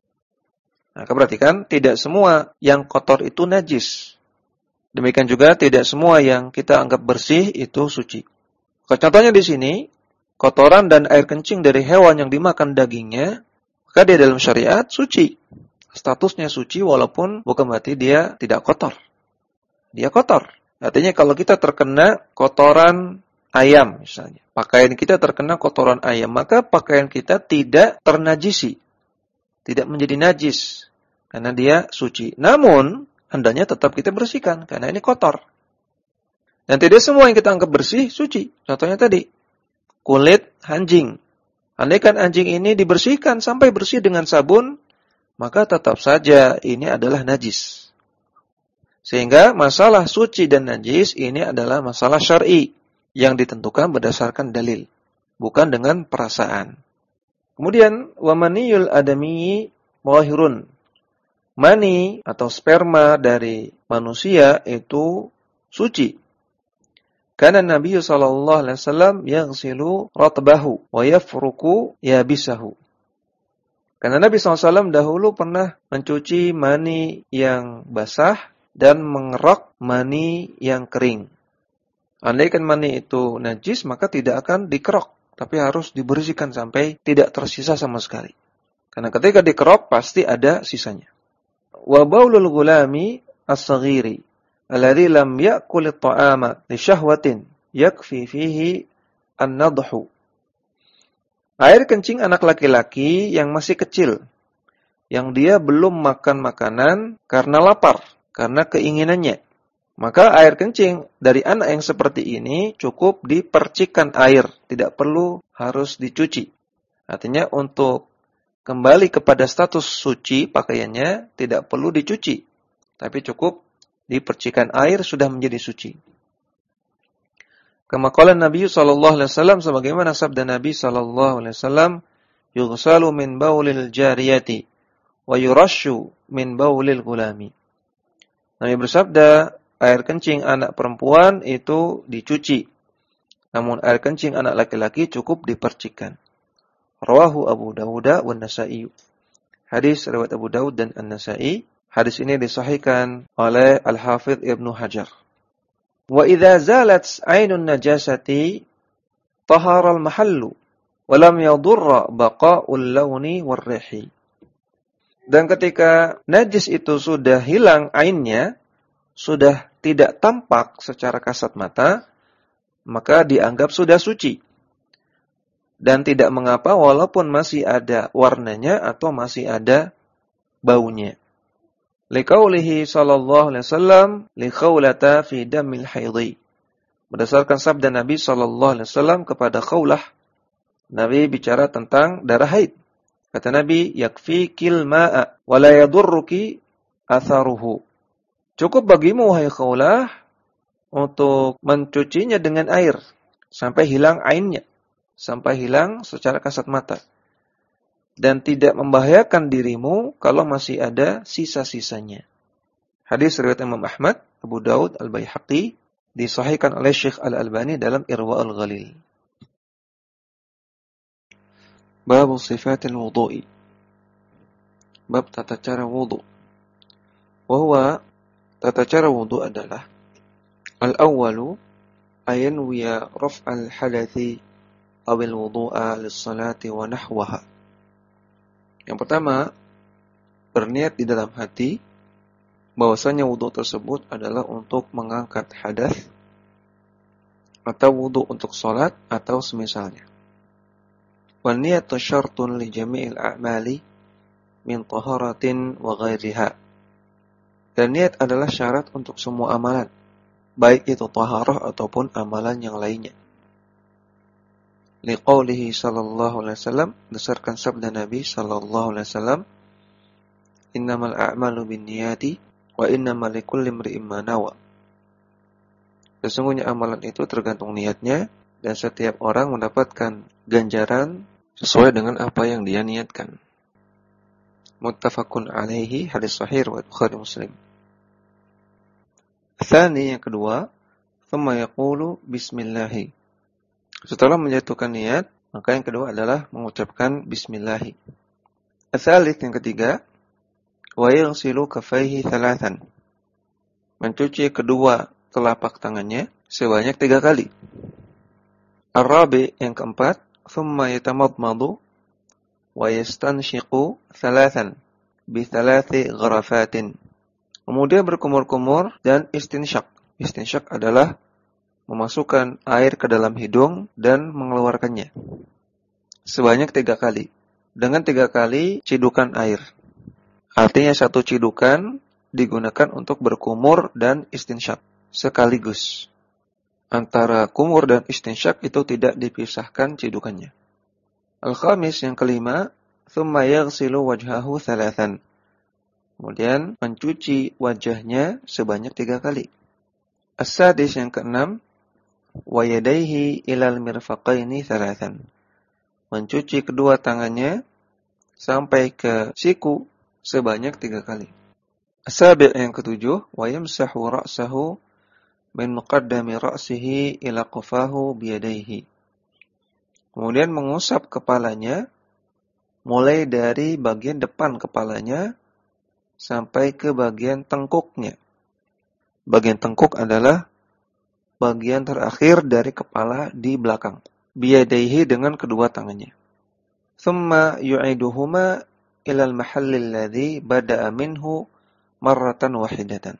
S1: Nah, perhatikan, tidak semua yang kotor itu najis. Demikian juga tidak semua yang kita anggap bersih itu suci. Contohnya di sini, kotoran dan air kencing dari hewan yang dimakan dagingnya, maka dia dalam syariat suci. Statusnya suci walaupun bukan berarti dia tidak kotor. Dia kotor. Artinya kalau kita terkena kotoran ayam misalnya, pakaian kita terkena kotoran ayam, maka pakaian kita tidak ternajisi. Tidak menjadi najis. Karena dia suci. Namun, hendaknya tetap kita bersihkan. Karena ini kotor. Dan tidak semua yang kita anggap bersih, suci. Contohnya tadi, kulit anjing. Andaikan anjing ini dibersihkan sampai bersih dengan sabun, maka tetap saja ini adalah najis. Sehingga masalah suci dan najis ini adalah masalah syar'i yang ditentukan berdasarkan dalil, bukan dengan perasaan. Kemudian wa maniyul adami mutahhirun. Mani atau sperma dari manusia itu suci. Karena Nabi sallallahu alaihi wasallam yaghsilu ratbahu wa yafruku yabisahu. Karena Nabi SAW dahulu pernah mencuci mani yang basah dan mengerok mani yang kering. Andaikan mani itu najis, maka tidak akan dikerok, tapi harus dibersihkan sampai tidak tersisa sama sekali. Karena ketika dikerok, pasti ada sisanya. Wa baulul gulami as-saghiri alladhi lam ya'kul at-ta'ama li syahwatin yakfi fihi an-nadhu. Air kencing anak laki-laki yang masih kecil, yang dia belum makan makanan karena lapar, karena keinginannya. Maka air kencing dari anak yang seperti ini cukup dipercikkan air, tidak perlu harus dicuci. Artinya untuk kembali kepada status suci pakaiannya tidak perlu dicuci, tapi cukup dipercikan air sudah menjadi suci. Kama qala Nabi sallallahu alaihi wasallam, sebagaimana sabda Nabi sallallahu alaihi wasallam, yughsalu min baulil jariyati wa yurashu min baulil gulami. Nabi bersabda, air kencing anak perempuan itu dicuci, namun air kencing anak laki-laki cukup dipercikan. Rawahu Abu Dawud wa Nasa'i. Hadis riwayat Abu Dawud dan An-Nasa'i. Hadis ini disahihkan oleh Al-Hafidz Ibnu Hajar. Wa idza zalat 'ainun najasati tahara al-mahallu wa lam yadurra baqa'ul launi war-rihi. Dan ketika najis itu sudah hilang ainnya, sudah tidak tampak secara kasat mata, maka dianggap sudah suci. Dan tidak mengapa walaupun masih ada warnanya atau masih ada baunya. Liqaulihi sallallahu alaihi wasallam li Khawlata fi damil haidhi. Berdasarkan sabda Nabi sallallahu alaihi wasallam kepada Khawlah Nabi bicara tentang darah haid. Kata Nabi, yakfikil ma'a wa la yadurruki atharuhu. Cukup bagimu wahai Khawlah untuk mencucinya dengan air sampai hilang ainnya, sampai hilang secara kasat mata. Dan tidak membahayakan dirimu kalau masih ada sisa-sisanya. Hadis riwayat Imam Ahmad, Abu Daud, Al-Baihaqi, disahihkan oleh Syekh Al-Albani dalam Irwaul Ghalil. Bab sifatil wudu'i. Bab tata cara wudu. Wahwa tata cara wudu adalah al-awwalu ayanwiya raf'al hadathi awil wudu'a lis-salati wa nahwaha. Yang pertama, berniat di dalam hati bahwasanya wudu tersebut adalah untuk mengangkat hadas atau wudu untuk salat atau semisalnya. Wa niyatu syartun li jami'il a'mali min taharatin wa ghairiha. Dan niat adalah syarat untuk semua amalan, baik itu taharah ataupun amalan yang lainnya. Liqaulihi sallallahu alaihi wasallam, berdasarkan sabda Nabi sallallahu alaihi wasallam, innamal a'malu binniyati wa innamal likulli imri'in ma nawa. Sesungguhnya amalan itu tergantung niatnya dan setiap orang mendapatkan ganjaran sesuai dengan apa yang dia niatkan. Muttafaqun alaihi, hadis sahih riwayat Bukhari Muslim. Tsani, yang kedua, thumma yaqulu bismillah. Setelah menjatuhkan niat, maka yang kedua adalah mengucapkan bismillah. Tsalits, yang ketiga, wa yaghsilu kaffaihi thalathan. Mencuci kedua telapak tangannya sebanyak 3 kali. Ar-rabi', yang keempat, thumma yatamadmadu wa yastanshiqu thalathan bi thalathi gharafatin. Kemudian berkumur-kumur dan istinsyaq. Istinsyaq adalah memasukkan air ke dalam hidung dan mengeluarkannya sebanyak 3 kali dengan 3 kali cidukan air. Artinya satu cidukan digunakan untuk berkumur dan istinsyaq sekaligus. Antara kumur dan istinsyaq itu tidak dipisahkan cidukannya. Al-khamis, yang kelima, thumma yaghsilu wajhahu thalathan. Kemudian mencuci wajahnya sebanyak 3 kali. As-sadis, yang keenam, wa yadayhi ilal mirfaqaini thalathan. Mencuci kedua tangannya sampai ke siku sebanyak 3 kali. As-sabi', yang ketujuh, wa yamsahu ra'sahu min muqaddami ra'sihi ila qafahu biyadayhi. Kemudian mengusap kepalanya mulai dari bagian depan kepalanya sampai ke bagian tengkuknya. Bagian tengkuk adalah bagian terakhir dari kepala di belakang. Biyadaihi, dengan kedua tangannya. Thumma yu'iduhuma ilal mahallil ladzi bada'a minhu marratan wahidatan.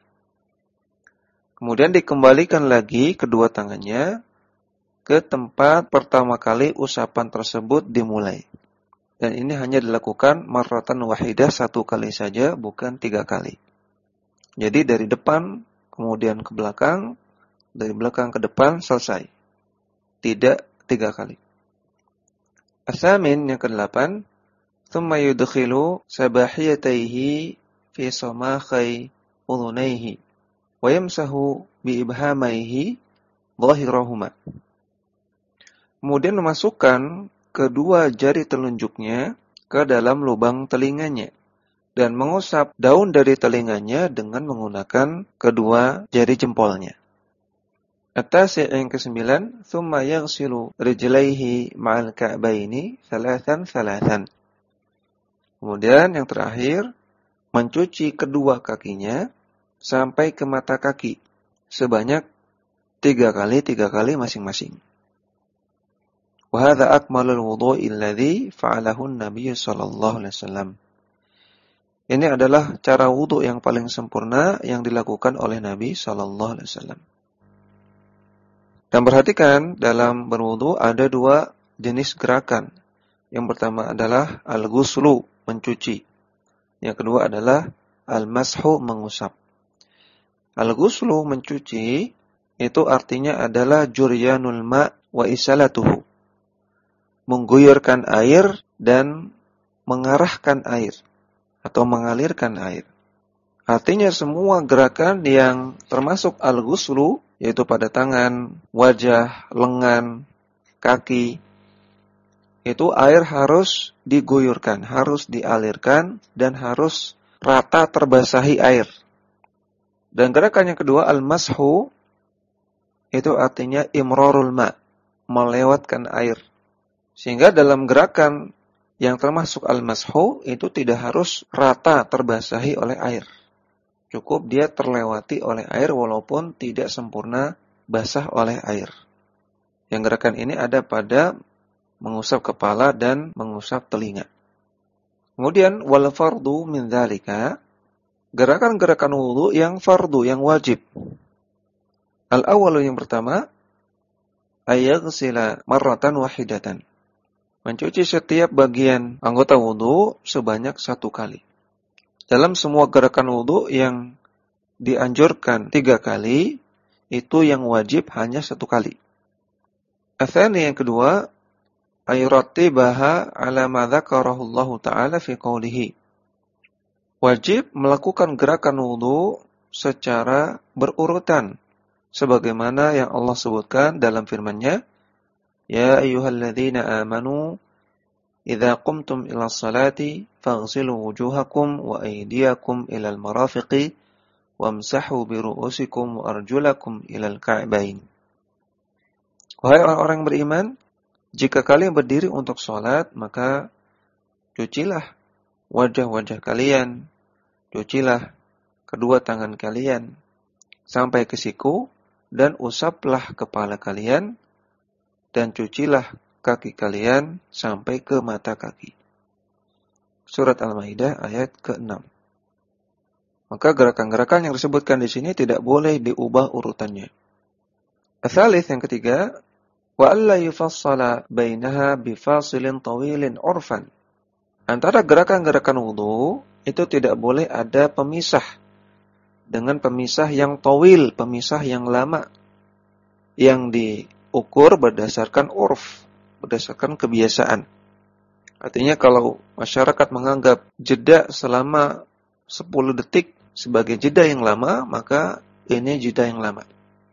S1: Kemudian dikembalikan lagi kedua tangannya ke tempat pertama kali usapan tersebut dimulai. Dan ini hanya dilakukan marratan wahidah, 1 kali saja, bukan 3 kali. Jadi dari depan kemudian ke belakang, dari belakang ke depan, selesai. Tidak 3 kali. As-samin, yang ke-8, thumma yudkhilu sabahiyatayhi fi samakhay udhunayhi wa yamsahu bi ibhamayhi dhahirahuma. Kemudian memasukkan kedua jari telunjuknya ke dalam lubang telinganya dan mengusap daun dari telinganya dengan menggunakan kedua jari jempolnya. At-tasi', yang ke-9, thumma yaghsilu rijlaihi ma'al ka'baini thalathan. Kemudian yang terakhir, mencuci kedua kakinya sampai ke mata kaki sebanyak 3 kali masing-masing. Wa hadza akmalul wudhu'i alladhi fa'alahu an-nabiy sallallahu alaihi wasallam. Ini adalah cara wudu yang paling sempurna yang dilakukan oleh Nabi sallallahu alaihi wasallam. Dan perhatikan, dalam berwudu ada 2 jenis gerakan. Yang pertama adalah al-ghuslu, mencuci. Yang kedua adalah al-mashu, mengusap. Al-ghuslu, mencuci, itu artinya adalah juryanul ma' wa isalatuhu. mengguyurkan air dan mengarahkan air atau mengalirkan air. Artinya semua gerakan yang termasuk al-ghuslu, yaitu pada tangan, wajah, lengan, kaki, itu air harus diguyurkan, harus dialirkan, dan harus rata terbasahi air. Dan gerakan yang kedua, al-mashu, itu artinya imrarul ma', melewatkan air. Sehingga dalam gerakan yang termasuk al-mashu, itu tidak harus rata terbasahi oleh air. Cukup dia terlewati oleh air walaupun tidak sempurna basah oleh air. Yang gerakan ini ada pada mengusap kepala dan mengusap telinga. Kemudian wal fardu min dzalika, gerakan-gerakan wudu yang fardu, yang wajib. Al-awwalu, yang pertama, ayaghsila marratan wahidatan. Mencuci setiap bagian anggota wudu sebanyak 1 kali. Dalam semua gerakan wudu yang dianjurkan 3 kali, itu yang wajib hanya 1 kali. Atsani, yang kedua, ayrattibaha ala ma dzakarahu Allah Ta'ala fi qoulihi. Wajib melakukan gerakan wudu secara berurutan, sebagaimana yang Allah sebutkan dalam firman-Nya, Ya ayyuhalladzina amanu idza qumtum ila sholati faghsilu wujuhakum wa aydiyakum ilal marafiqi wamsahu bi ru'usikum wa arjulakum ilal ka'bain. Wahai orang-orang beriman, jika kalian berdiri untuk sholat, maka cucilah wajah-wajah kalian, cucilah kedua tangan kalian sampai ke siku, dan usaplah kepala kalian, dan cucilah kaki kalian sampai ke mata kaki. Surat Al-Maidah ayat ke-6. Maka gerakan-gerakan yang disebutkan di sini tidak boleh diubah urutannya. Ats-tsalits, yang ketiga, wa alla yufassala bainaha bifasilin tawilin urfan. Antara gerakan-gerakan wudu itu tidak boleh ada pemisah dengan pemisah yang tawil, pemisah yang lama, yang diukur berdasarkan urf, berdasarkan kebiasaan. Artinya kalau masyarakat menganggap jeda selama 10 detik sebagai jeda yang lama, maka ini jeda yang lama.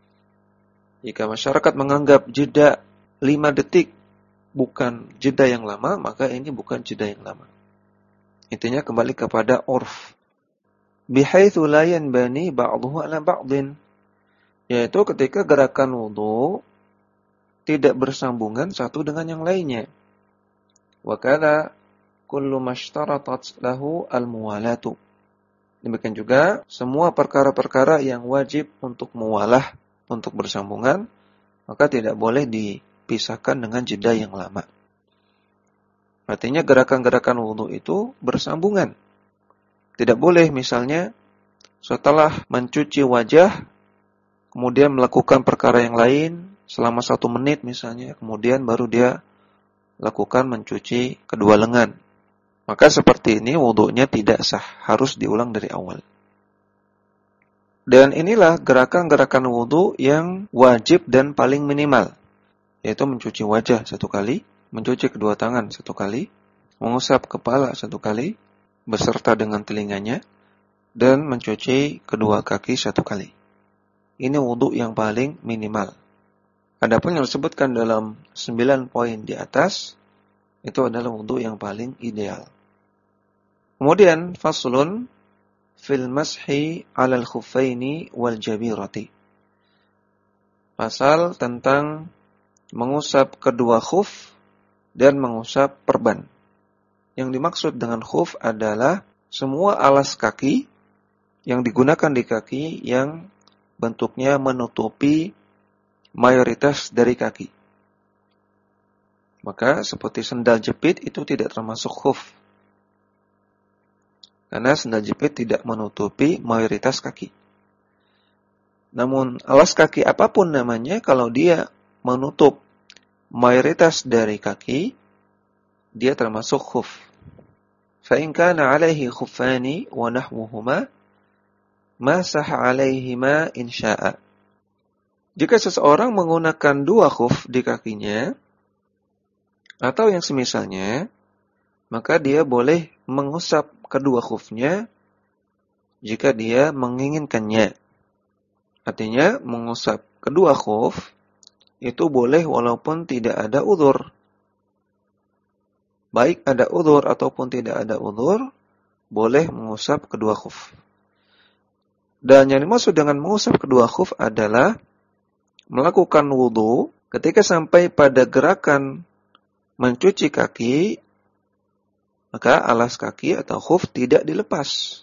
S1: Jika masyarakat menganggap jeda 5 detik bukan jeda yang lama, maka ini bukan jeda yang lama. Intinya kembali kepada urf. Bihaitsu la yanbani ba'dhuhu 'ala ba'dhin. Yaitu ketika gerakan wudu tidak bersambungan satu dengan yang lainnya. Wa kadza kullu mashtaratat lahu al-muwalatu. Demikian juga semua perkara-perkara yang wajib untuk muwalah, untuk bersambungan, maka tidak boleh dipisahkan dengan jeda yang lama. Artinya gerakan-gerakan wudu itu bersambungan. Tidak boleh misalnya setelah mencuci wajah, kemudian melakukan perkara yang lain selama 1 menit misalnya, kemudian baru dia lakukan mencuci kedua lengan. Maka seperti ini wudunya tidak sah, harus diulang dari awal. Dan inilah gerakan-gerakan wudu yang wajib dan paling minimal, yaitu mencuci wajah 1 kali, mencuci kedua tangan 1 kali, mengusap kepala 1 kali, beserta dengan telinganya, dan mencuci kedua kaki 1 kali. Ini wudu yang paling minimal. Adapun yang disebutkan dalam 9 poin di atas, itu adalah wudu yang paling ideal. Kemudian, faslun fil mashi 'alal khuffaini wal jabirati. Pasal tentang mengusap kedua khuf dan mengusap perban. Yang dimaksud dengan khuf adalah semua alas kaki yang digunakan di kaki yang bentuknya menutupi mayoritas dari kaki. Maka seperti sendal jepit itu tidak termasuk khuf. Karena sendal jepit tidak menutupi mayoritas kaki. Namun alas kaki apapun namanya, kalau dia menutup mayoritas dari kaki, dia termasuk khuf. Fa in kana 'alaihi khuffani wa nahwuhuma masaha 'alaihima in syaa. Jika seseorang menggunakan 2 khuf di kakinya, atau yang semisalnya, maka dia boleh mengusap kedua khufnya jika dia menginginkannya. Artinya mengusap kedua khuf itu boleh walaupun tidak ada uzur. Baik ada uzur ataupun tidak ada uzur, boleh mengusap kedua khuf. Dan yang dimaksud dengan mengusap kedua khuf adalah melakukan wudu ketika sampai pada gerakan mencuci kaki, maka alas kaki atau khuf tidak dilepas.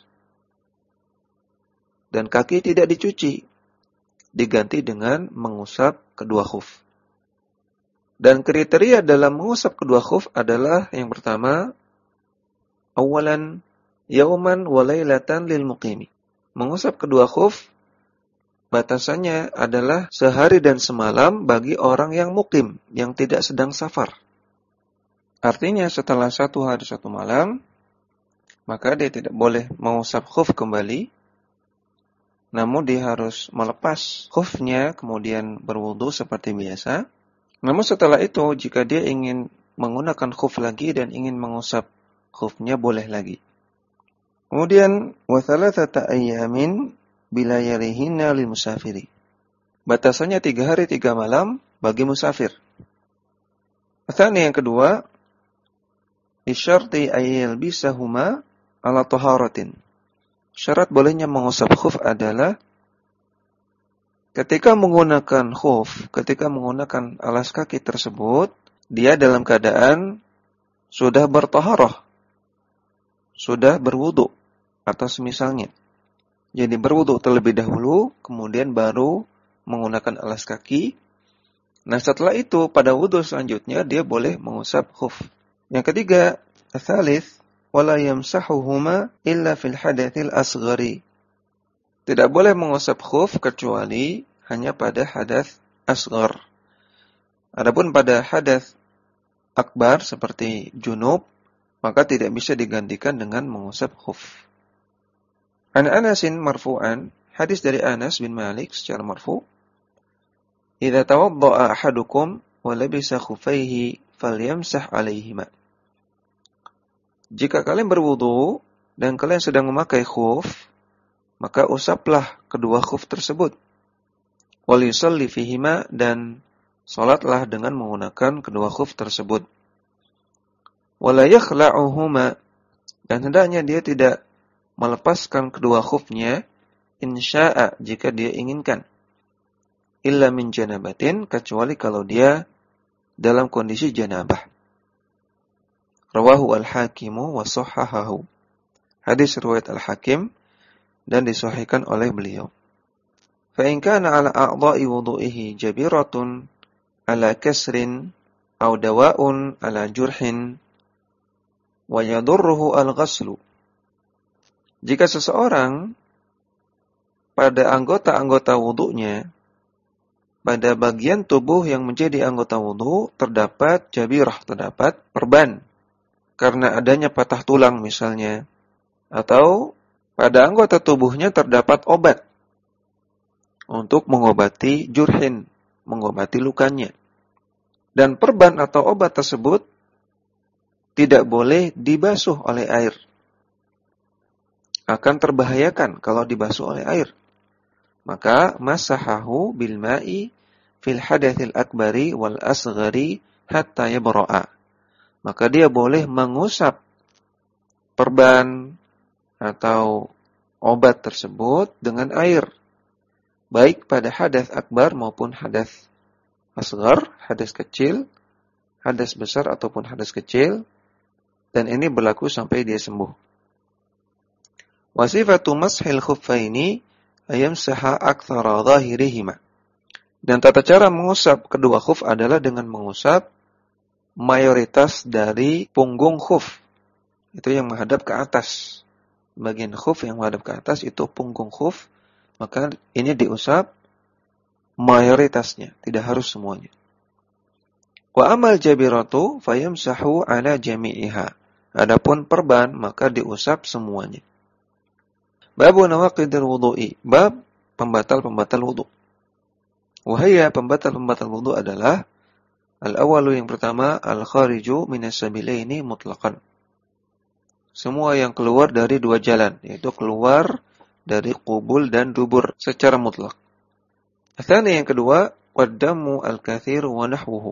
S1: Dan kaki tidak dicuci, diganti dengan mengusap kedua khuf. Dan kriteria dalam mengusap kedua khuf adalah yang pertama, awalan yauman wa lailatan lil muqimi. Mengusap kedua khuf batasannya adalah sehari dan semalam bagi orang yang mukim, yang tidak sedang safar. Artinya setelah 1 hari 1 malam, maka dia tidak boleh mengusap khuf kembali, namun dia harus melepas khufnya kemudian berwudu seperti biasa. Namun setelah itu, jika dia ingin menggunakan khuf lagi dan ingin mengusap khufnya, boleh lagi. Kemudian, wa thalathata ayyamin bilayalihinna lil musafiri. Batasannya 3 hari 3 malam bagi musafir. Yang kedua, isyarti ayyal bisahuma ala taharatin. Syarat bolehnya mengusap khuf adalah ketika menggunakan khuf, ketika menggunakan alas kaki tersebut, dia dalam keadaan sudah bertaharah, sudah berwudu atau semisalnya. Jadi berwudu terlebih dahulu, kemudian baru menggunakan alas kaki. Nah setelah itu pada wudu selanjutnya dia boleh mengusap khuf. Yang ketiga, tsalits wala yamsahuhuma illa fil hadathil asghari. Tidak boleh mengusap khuf kecuali hanya pada hadath asghar. Adapun pada hadath akbar seperti junub, maka tidak bisa digantikan dengan mengusap khuf. An Anasin marfu'an, hadis dari Anas bin Malik secara marfu', idza tawadda'a ahadukum wa labisa khufaihi falyamsah 'alaihima. Jika kalian berwudu dan kalian sedang memakai khuf, maka usaplah kedua khuf tersebut. Wal yusalli fihima, dan salatlah dengan menggunakan kedua khuf tersebut. Wala yakhla'uhuma, dan hendaknya dia tidak melepaskan kedua khufnya insya'a, jika dia inginkan. Illa min janabatin, kecuali kalau dia dalam kondisi janabah. Rawahu al-Hakimu wa sahhahahu. Hadis riwayat Al-Hakim dan disahihkan oleh beliau. Fa in kana ala a'dha'i wudu'ihi jabiratun ala kasrin aw dawa'un ala jurhin wa yadurruhu al-ghaslu. Jika seseorang pada anggota-anggota wudunya, pada bagian tubuh yang menjadi anggota wudu terdapat jabirah, terdapat perban karena adanya patah tulang misalnya, atau pada anggota tubuhnya terdapat obat untuk mengobati jurhin, mengobati lukanya. Dan perban atau obat tersebut tidak boleh dibasuh oleh air. Akan terbahayakan kalau dibasuh oleh air. Maka masahahu bil ma'i fil hadathil akbari wal asghari hatta yabra'a. Maka dia boleh mengusap perban atau obat tersebut dengan air, baik pada hadath akbar maupun hadath asghar, hadath kecil, hadath besar ataupun hadath kecil, dan ini berlaku sampai dia sembuh. Wasifatu mashil khuffaini ayamsaha aktsara dhahirihima. Dan tata cara mengusap kedua khuf adalah dengan mengusap mayoritas dari punggung khuf. Itu yang menghadap ke atas. Bagian khuf yang menghadap ke atas itu punggung khuf, maka ini diusap mayoritasnya, tidak harus semuanya. Wa amal jabiratu fayamsahu ala jami'iha. Adapun perban maka diusap semuanya. Babu nawaqidir wudu'i, bab pembatal-pembatal wudu. Wahaya pembatal-pembatal wudu adalah Al-awwalu yang pertama, al-khariju minas sabilaini mutlaqan. Semua yang keluar dari dua jalan, yaitu keluar dari qubul dan dubur secara mutlak. Asalnya yang kedua, waddamu al-kathir wa nahwuhu.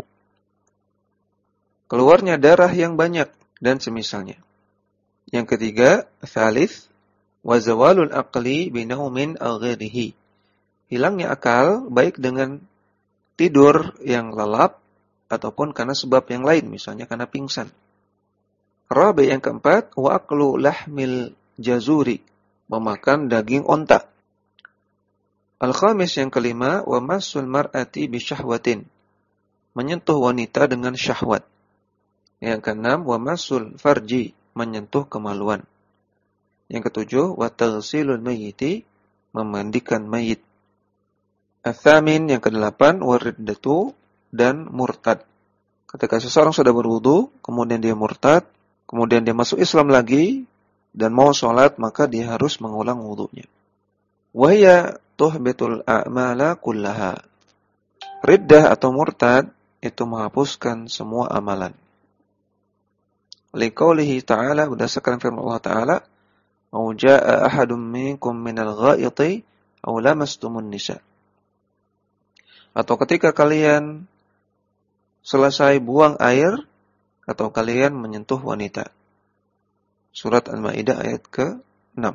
S1: Keluarnya darah yang banyak dan semisalnya. Yang ketiga, tsalits, wa zawalul aqli binaumin aw ghairihi. Hilangnya akal baik dengan tidur yang lelap ataupun karena sebab yang lain, misalnya karena pingsan. Rabi yang keempat, wa aklu lahmil jazuri, memakan daging onta. Al-khamis yang kelima, wa masul mar'ati bisyahwatin, menyentuh wanita dengan syahwat. Yang keenam, wa masul farji, menyentuh kemaluan. Yang ketujuh, wa taghsilul mayyiti, memandikan mayit. Al-thamin yang kedelapan, wa riddatu, dan murtad. Ketika seseorang sudah berwudu, kemudian dia murtad, kemudian dia masuk Islam lagi dan mau sholat, maka dia harus mengulang wudunya. Wahya tuhbitul a'mala kullaha. Riddah atau murtad itu menghapuskan semua amalan. Liqaulihi ta'ala, berdasarkan firman Allah Ta'ala, "Au jaa'a ahadum minkum minal gha'iti aw lamastumun nisa." Atau ketika kalian selesai buang air atau kalian menyentuh wanita. Surat Al-Maidah ayat ke-6.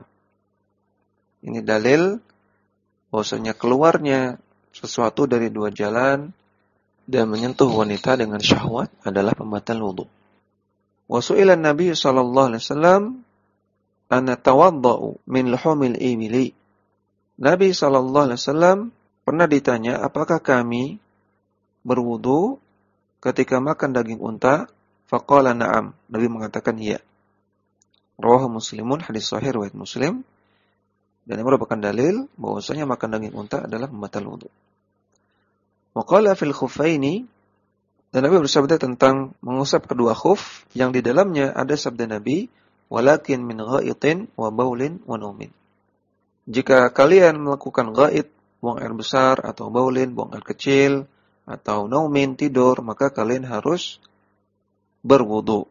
S1: Ini dalil bahwasanya keluarnya sesuatu dari dua jalan dan menyentuh wanita dengan syahwat adalah pembatal wudu. Wa su'ila Nabi sallallahu alaihi wasallam an tawaddau min luhumil ibili. Nabi sallallahu alaihi wasallam pernah ditanya, apakah kami berwudu ketika makan daging unta? Faqala na'am. Nabi mengatakan iya. Rawahu Muslimun, hadis sahih riwayat Muslim. Dan ini merupakan dalil bahwasanya makan daging unta adalah pembatal wudu. Wa qala fil khuffaini, dan Nabi bersabda tentang mengusap kedua khuf yang di dalamnya ada sabda Nabi, walakin min ghaitin wa baulin wa naumin. Jika kalian melakukan ghaid, buang air besar, atau baulin, buang air kecil, atau naumin, tidur, maka kalian harus berwudu.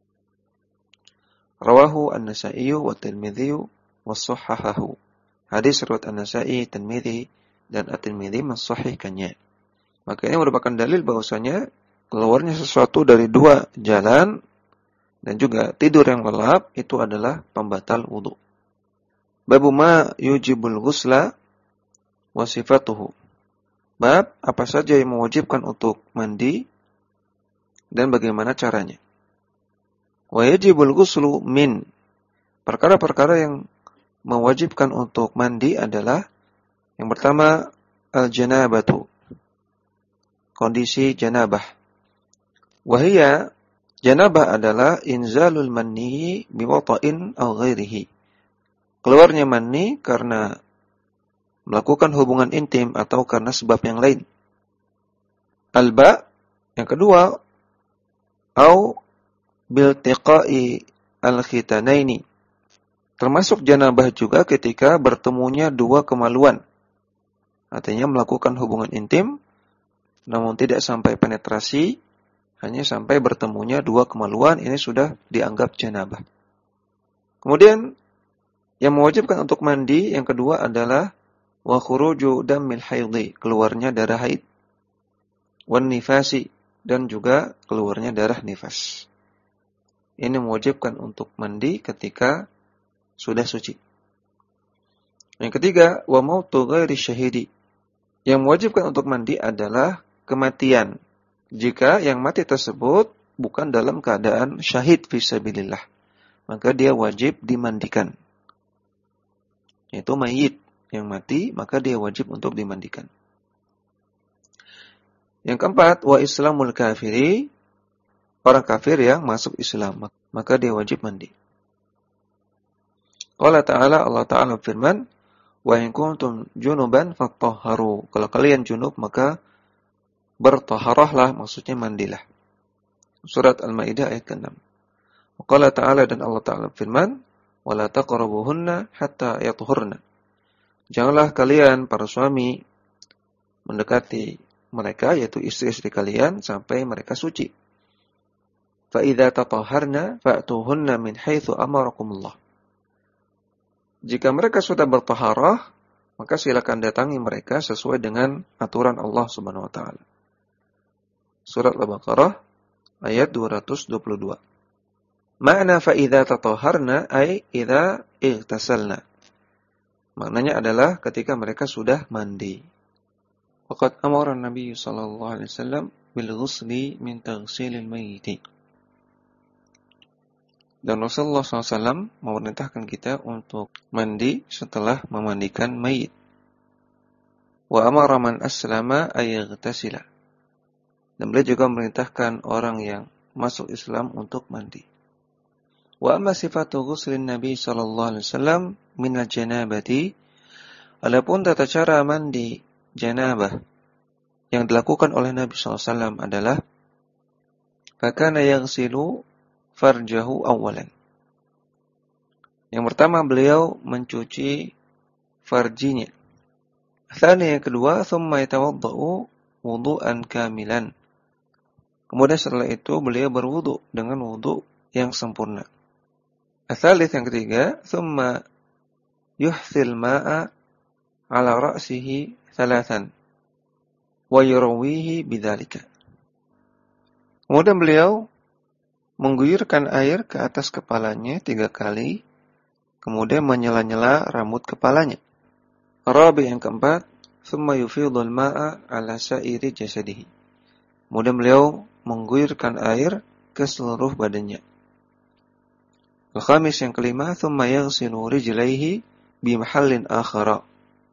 S1: Rawahu An-Nasa'i wa Tirmidzi wa sahhahahu. Hadis riwayat An-Nasa'i, Tirmidzi dan At-Tirmidzi mensahihkannya. Maka ini merupakan dalil bahwasanya keluarnya sesuatu dari dua jalan dan juga tidur yang lelap itu adalah pembatal wudu. Babu ma yujibul ghusla wa sifatuhu. Bab apa saja yang mewajibkan untuk mandi dan bagaimana caranya. Wa yajibul ghuslu min. Perkara-perkara yang mewajibkan untuk mandi adalah yang pertama al-janabatu. Kondisi janabah. Wahia, janabah adalah inzalul manni biwata'in aw ghairihi. Keluarnya mani karena melakukan hubungan intim atau karena sebab yang lain. Alba, yang kedua, au biltiqa'i al-khitanaini. Termasuk janabah juga ketika bertemunya dua kemaluan. Artinya melakukan hubungan intim, namun tidak sampai penetrasi, hanya sampai bertemunya dua kemaluan, ini sudah dianggap janabah. Kemudian, yang mewajibkan untuk mandi, yang kedua adalah wa khuruju dammil haidhi, keluarnya darah haid. Wan nifasi, dan juga keluarnya darah nifas. Ini mewajibkan untuk mandi ketika sudah suci. Yang ketiga, wa mautu ghairi syahidi. Yang mewajibkan untuk mandi adalah kematian. Jika yang mati tersebut bukan dalam keadaan syahid fisabilillah, maka dia wajib dimandikan. Yaitu mayit yang mati, maka dia wajib untuk dimandikan. Yang keempat, wa islamul kafiri, orang kafir yang masuk Islam, maka dia wajib mandi. Allah Ta'ala firman, wa in kuntum junuban fattahharu. Kalau kalian junub maka bertaharahlah, maksudnya mandilah. Surat Al-Maidah ayat ke-6. Allah Ta'ala, dan Allah Ta'ala firman, wa la taqrabuhunna hatta yatuhurna. Janganlah kalian para suami mendekati mereka, yaitu istri-istri kalian, sampai mereka suci. فَإِذَا تَطَهَّرْنَا فَأْتُوهُنَّ مِنْ حَيْثُ أَمَرَكُمُ اللَّهُ. Jika mereka sudah bertaharah, maka silakan datangi mereka sesuai dengan aturan Allah Subhanahu wa taala. Surat Al-Baqarah ayat 222. Makna fa'idha tataharna ay idza ightasalna. Maknanya adalah ketika mereka sudah mandi. Waqad amara Nabi sallallahu alaihi wasallam bil ghusli min taghsilil mayyit. Dan Rasulullah SAW memerintahkan kita untuk mandi setelah memandikan mayit. Wa amara man aslama ay yaghtasila. Dan beliau juga memerintahkan orang yang masuk Islam untuk mandi. Wa amma sifatu ghuslin Nabi sallallahu alaihi wasallam min al-janabati. Adapun tata cara mandi janabah yang dilakukan oleh Nabi sallallahu alaihi wasallam adalah fakana yaghsilu farjahu awalan. Yang pertama beliau mencuci farjinya. Tsani yang kedua thumma yatawaddau wudu'an kamilan. Kemudian setelah itu beliau berwudu dengan wudu yang sempurna. Tsalits yang ketiga thumma yuhsil ma'a ala ra'sihi thalathan wa yurawihi bidzalika. Kemudian beliau mengguyurkan air ke atas kepalanya 3 kali, kemudian menyela-nyela rambut kepalanya. Rabi yang keempat, thumma yufidul ma'a ala sa'iri jasadihi. Kemudian beliau mengguyurkan air ke seluruh badannya. Al-khamis yang kelima, thumma yaghsilu rijlaihi bi mahallin akhara.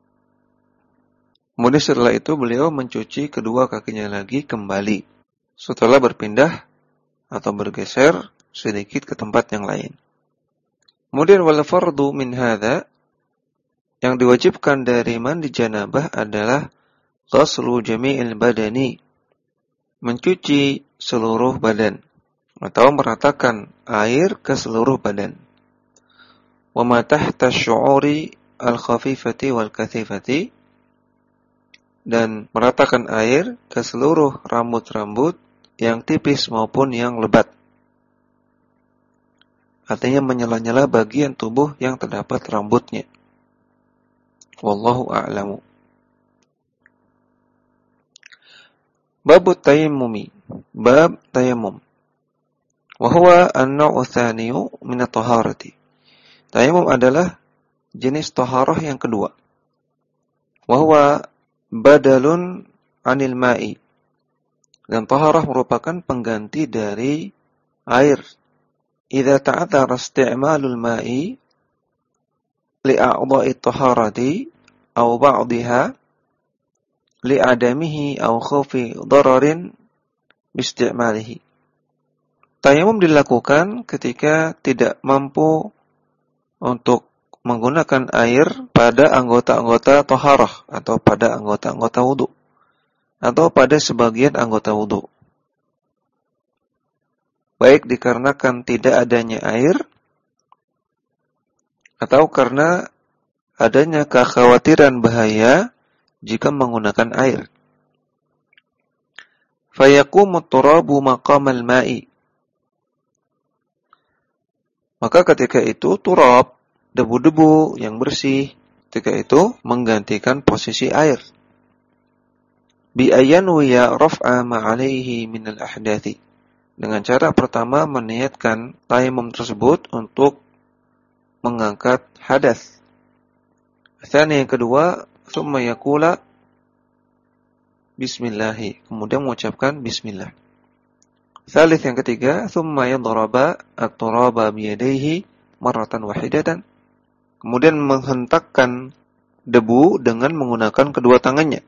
S1: Kemudian setelah itu beliau mencuci kedua kakinya lagi kembali setelah berpindah atau bergeser sedikit ke tempat yang lain. Kemudian wal fardu min hadza, yang diwajibkan dari mandi janabah adalah ghuslu jami'il badani, mencuci seluruh badan atau meratakan air ke seluruh badan. Wa ma tahta syu'uri al-khafifati wal kathifati, dan meratakan air ke seluruh rambut-rambut yang tipis maupun yang lebat. Artinya menyela-nyela bagian tubuh yang terdapat rambutnya. Wallahu a'lamu. Babut tayammumi. Bab tayammum. Wa huwa an-naw'u tsaniyu min at-taharati. Tayammum adalah jenis taharah yang kedua. Wa huwa badalun 'anil ma'i. Dan taharah merupakan pengganti dari air. Idza ta'athara isti'malul ma'i li'a'dha'i taharati aw ba'dihha li'adamihi aw khawfi dararin biisti'malihi. Tayamum dilakukan ketika tidak mampu untuk menggunakan air pada anggota-anggota taharah atau pada anggota-anggota wudu atau pada sebagian anggota wudu. Baik dikarenakan tidak adanya air atau karena adanya kekhawatiran bahaya jika menggunakan air. Fayaqumu at-turabu maqamal ma'i. Maka ketika itu turab, debu-debu yang bersih, ketika itu menggantikan posisi air. Bi ayyanwiya raf'a ma 'alaihi min al-ahdathi. Dengan cara pertama meniatkan tayammum tersebut untuk mengangkat hadas. Tsani yang kedua, thumma yaqula bismillah, kemudian mengucapkan bismillah. Tsalits yang ketiga, thumma yadraba at-turaba bi yadayhi marratan wahidatan. Kemudian menghentakkan debu dengan menggunakan kedua tangannya.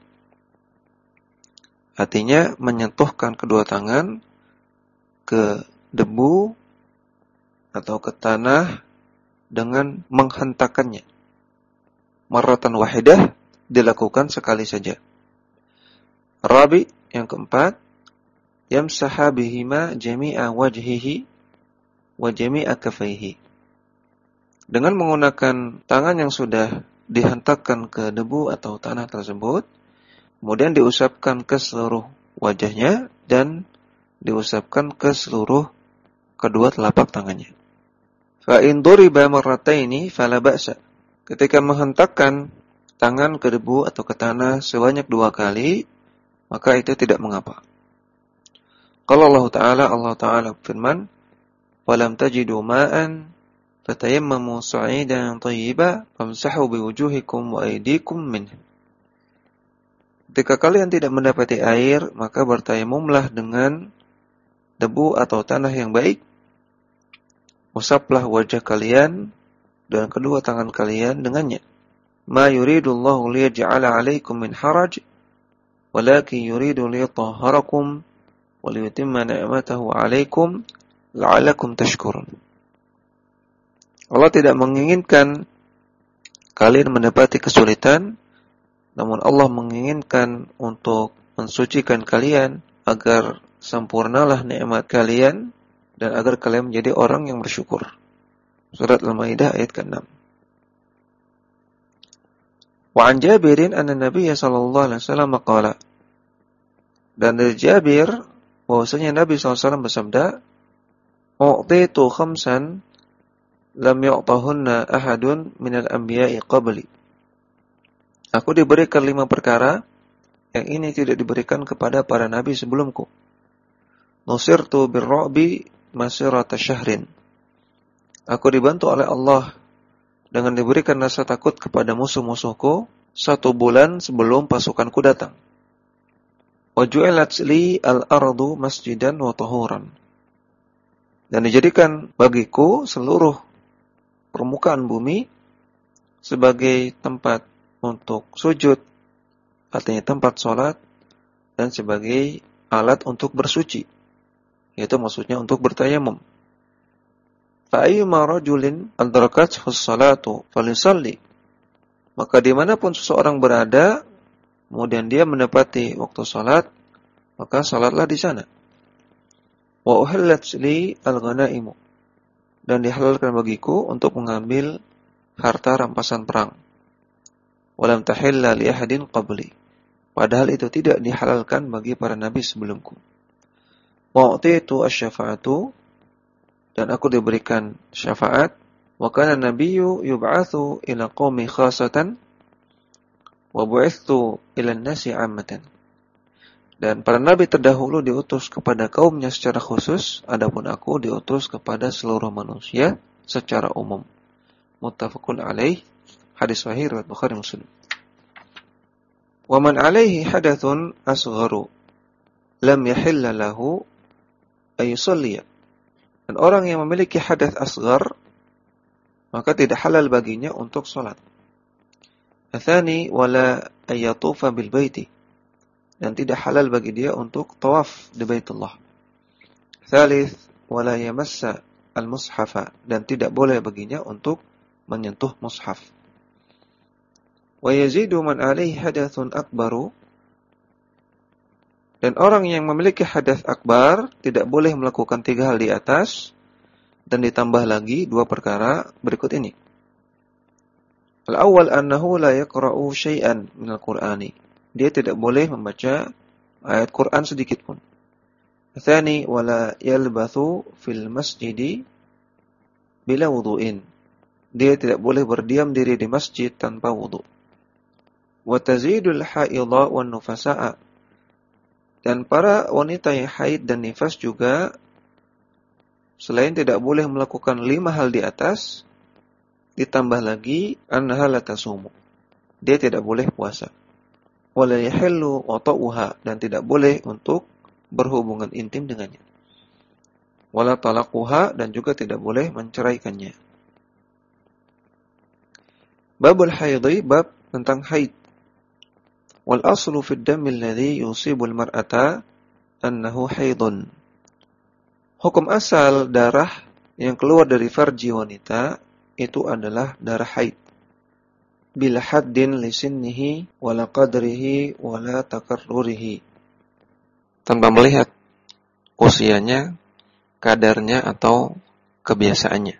S1: Artinya menyentuhkan kedua tangan ke debu atau ke tanah dengan menghentakkannya. Marratan wahidah, dilakukan sekali saja. Rabi yang keempat, yamsaha bihima jami'a wajhihi wa jami'a kaffaihi. Dengan menggunakan tangan yang sudah dihentakkan ke debu atau tanah tersebut, kemudian diusapkan ke seluruh wajahnya dan diusapkan ke seluruh kedua telapak tangannya. Fa in duriba marrataini fala ba'sa. Ketika menghentakkan tangan ke debu atau ke tanah sebanyak 2 kali, maka itu tidak mengapa. Qala Allah Ta'ala firman, "Walam tajidu ma'an fatayammamu sa'idan thayyiban famsahu biwujuhikum wa aydikum minhu." Ketika kalian tidak mendapati air, maka bertayamumlah dengan debu atau tanah yang baik. Usaplah wajah kalian dan kedua tangan kalian dengannya. Ma yuridullahu liyaj'ala 'alaikum min haraj, walakin yuridu liyutahhirakum wa liyutimma ni'matahu 'alaikum la'allakum tashkurun. Allah tidak menginginkan kalian mendapati kesulitan, namun Allah menginginkan untuk mensucikan kalian agar sempurnalah nikmat kalian dan agar kalian menjadi orang yang bersyukur. Surat Al-Maidah ayat ke-6. Wa an Jabirin anna Nabiy sallallahu alaihi wasallam qala. Dan dari Jabir bahwasanya Nabi SAW bersabda, "U'titu khamsan lam yu'tahunna ahadun minal anbiya'i qabli." Aku diberikan 5 perkara yang ini tidak diberikan kepada para nabi sebelumku. Nusirtu birru'bi masirata syahrin. Aku dibantu oleh Allah dengan diberikan rasa takut kepada musuh-musuhku 1 bulan sebelum pasukanku datang. Wa ju'ilat li al-ardu masjidan wa tahuran. Dan dijadikan bagiku seluruh permukaan bumi sebagai tempat untuk sujud, artinya tempat sholat, dan sebagai alat untuk bersuci, yaitu maksudnya untuk bertayamum. Fa'ayyuma rajulin adrakathu as-salatu falyusalli. Maka dimanapun seseorang berada, kemudian dia mendapati waktu salat, maka salatlah di sana. Wa uhillat li al-ghanaimu. Dan dihalalkan bagiku untuk mengambil harta rampasan perang. Walam tahilla li ahadin qabli. Padahal itu tidak dihalalkan bagi para nabi sebelumku. Wa utitu asy-syafa'atu. Dan aku diberikan syafaat. Wa kana nabiyyu yub'atsu ila qaumi khassatan wa bu'itsu ila an-nasi 'ammatan. Dan para nabi terdahulu diutus kepada kaumnya secara khusus, adapun aku diutus kepada seluruh manusia secara umum. Muttafaqun alaih, hadis sahih riwayat Bukhari Muslim. Wa man 'alaihi hadathun asgharu lam yahilla lahu ay yusalli. Dan orang yang memiliki hadath asghar, maka tidak halal baginya untuk salat. Atsani wala ayatufa bil baiti. Dan tidak halal bagi dia untuk tawaf di Baitullah. Tsalits wala yamassa al-mushafa. Dan tidak boleh baginya untuk menyentuh mushaf. Wa yazidu man alaihi hadathun akbaru. Dan orang yang memiliki hadath akbar tidak boleh melakukan 3 hal di atas. Dan ditambah lagi 2 perkara berikut ini. Al-awwal annahu la yaqra'u syai'an minal Qur'ani. Dia tidak boleh membaca ayat Quran sedikit pun. Tsani wala yalbathu fil masjidi bila wudu'in. Dia tidak boleh berdiam diri di masjid tanpa wudu. Wa tazidul haidha wan nufasaa. Dan para wanita yang haid dan nifas juga selain tidak boleh melakukan 5 hal di atas, ditambah lagi annaha la tasumu. Dia tidak boleh puasa. Wala yahillu wata'uha. Dan tidak boleh untuk berhubungan intim dengannya. Wala talaquha. Dan juga tidak boleh menceraikannya. Babul haidhi, bab tentang haid. Wal aslu fid dammi alladhi yusibul mar'ata annahu haidun. Hukum asal darah yang keluar dari farji wanita itu adalah darah haid. Bila haddin li sinnihi wala qadrihi wala takarrurihi. Tanpa melihat usianya, kadarnya atau kebiasaannya.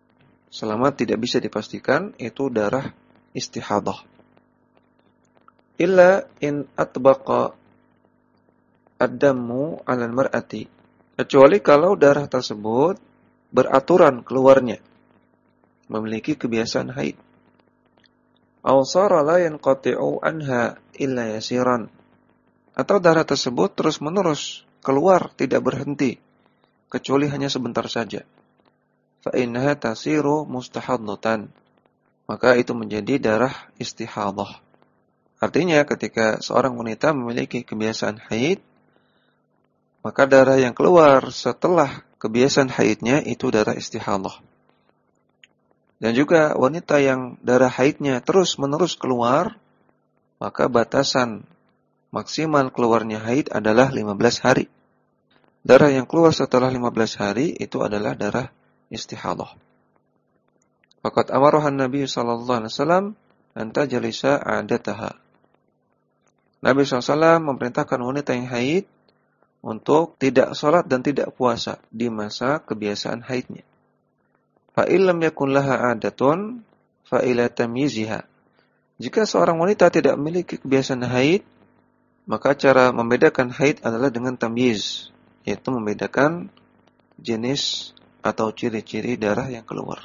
S1: Selama tidak bisa dipastikan itu darah istihadah. illa in atbaqa ad-dammu 'ala al-mar'ati, kecuali kalau darah tersebut beraturan keluarnya, memiliki kebiasaan haid. Aw sara la yanqati'u anha illa yasiran, atau darah tersebut terus-menerus keluar tidak berhenti kecuali hanya sebentar saja. Fa innaha tasiru mustahadatan, maka itu menjadi darah istihadah. Artinya ketika seorang wanita memiliki kebiasaan haid, maka darah yang keluar setelah kebiasaan haidnya itu darah istihadah. Dan juga wanita yang darah haidnya terus-menerus keluar, maka batasan maksimal keluarnya haid adalah 15 hari. Darah yang keluar setelah 15 hari itu adalah darah istihadah. Faqad amaraha Nabi sallallahu alaihi wasallam an tajlisa 'adataha. Nabi SAW memerintahkan wanita yang haid untuk tidak sholat dan tidak puasa di masa kebiasaan haidnya. Fa illam yakun laha 'adatun fa ila tamyiziha. Jika seorang wanita tidak memiliki kebiasaan haid, maka cara membedakan haid adalah dengan tamyiz, yaitu membedakan jenis atau ciri-ciri darah yang keluar.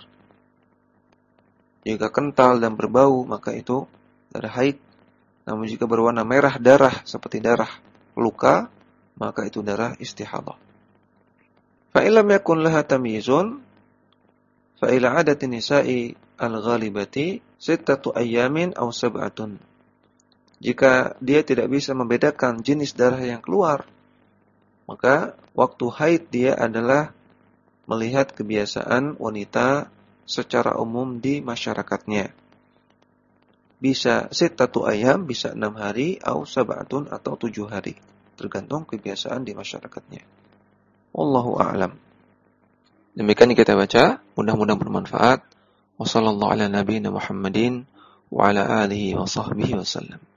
S1: Jika kental dan berbau, maka itu darah haid. Namun jika berwarna merah darah seperti darah luka, maka itu darah istihadah. Fa illam yakun laha tamyizun fa ila 'adati nisa'i al-ghalibati 6 ayyamin aw 7. Jika dia tidak bisa membedakan jenis darah yang keluar, maka waktu haid dia adalah melihat kebiasaan wanita secara umum di masyarakatnya. Bisa 6 ayyam, bisa 6 hari, atau 7 atau 7 hari. Tergantung kebiasaan di masyarakatnya. Wallahu a'lam. Demikian yang kita baca, mudah-mudahan bermanfaat. Wassallallahu ala nabiyina Muhammadin wa ala alihi wa sahbihi wasallam.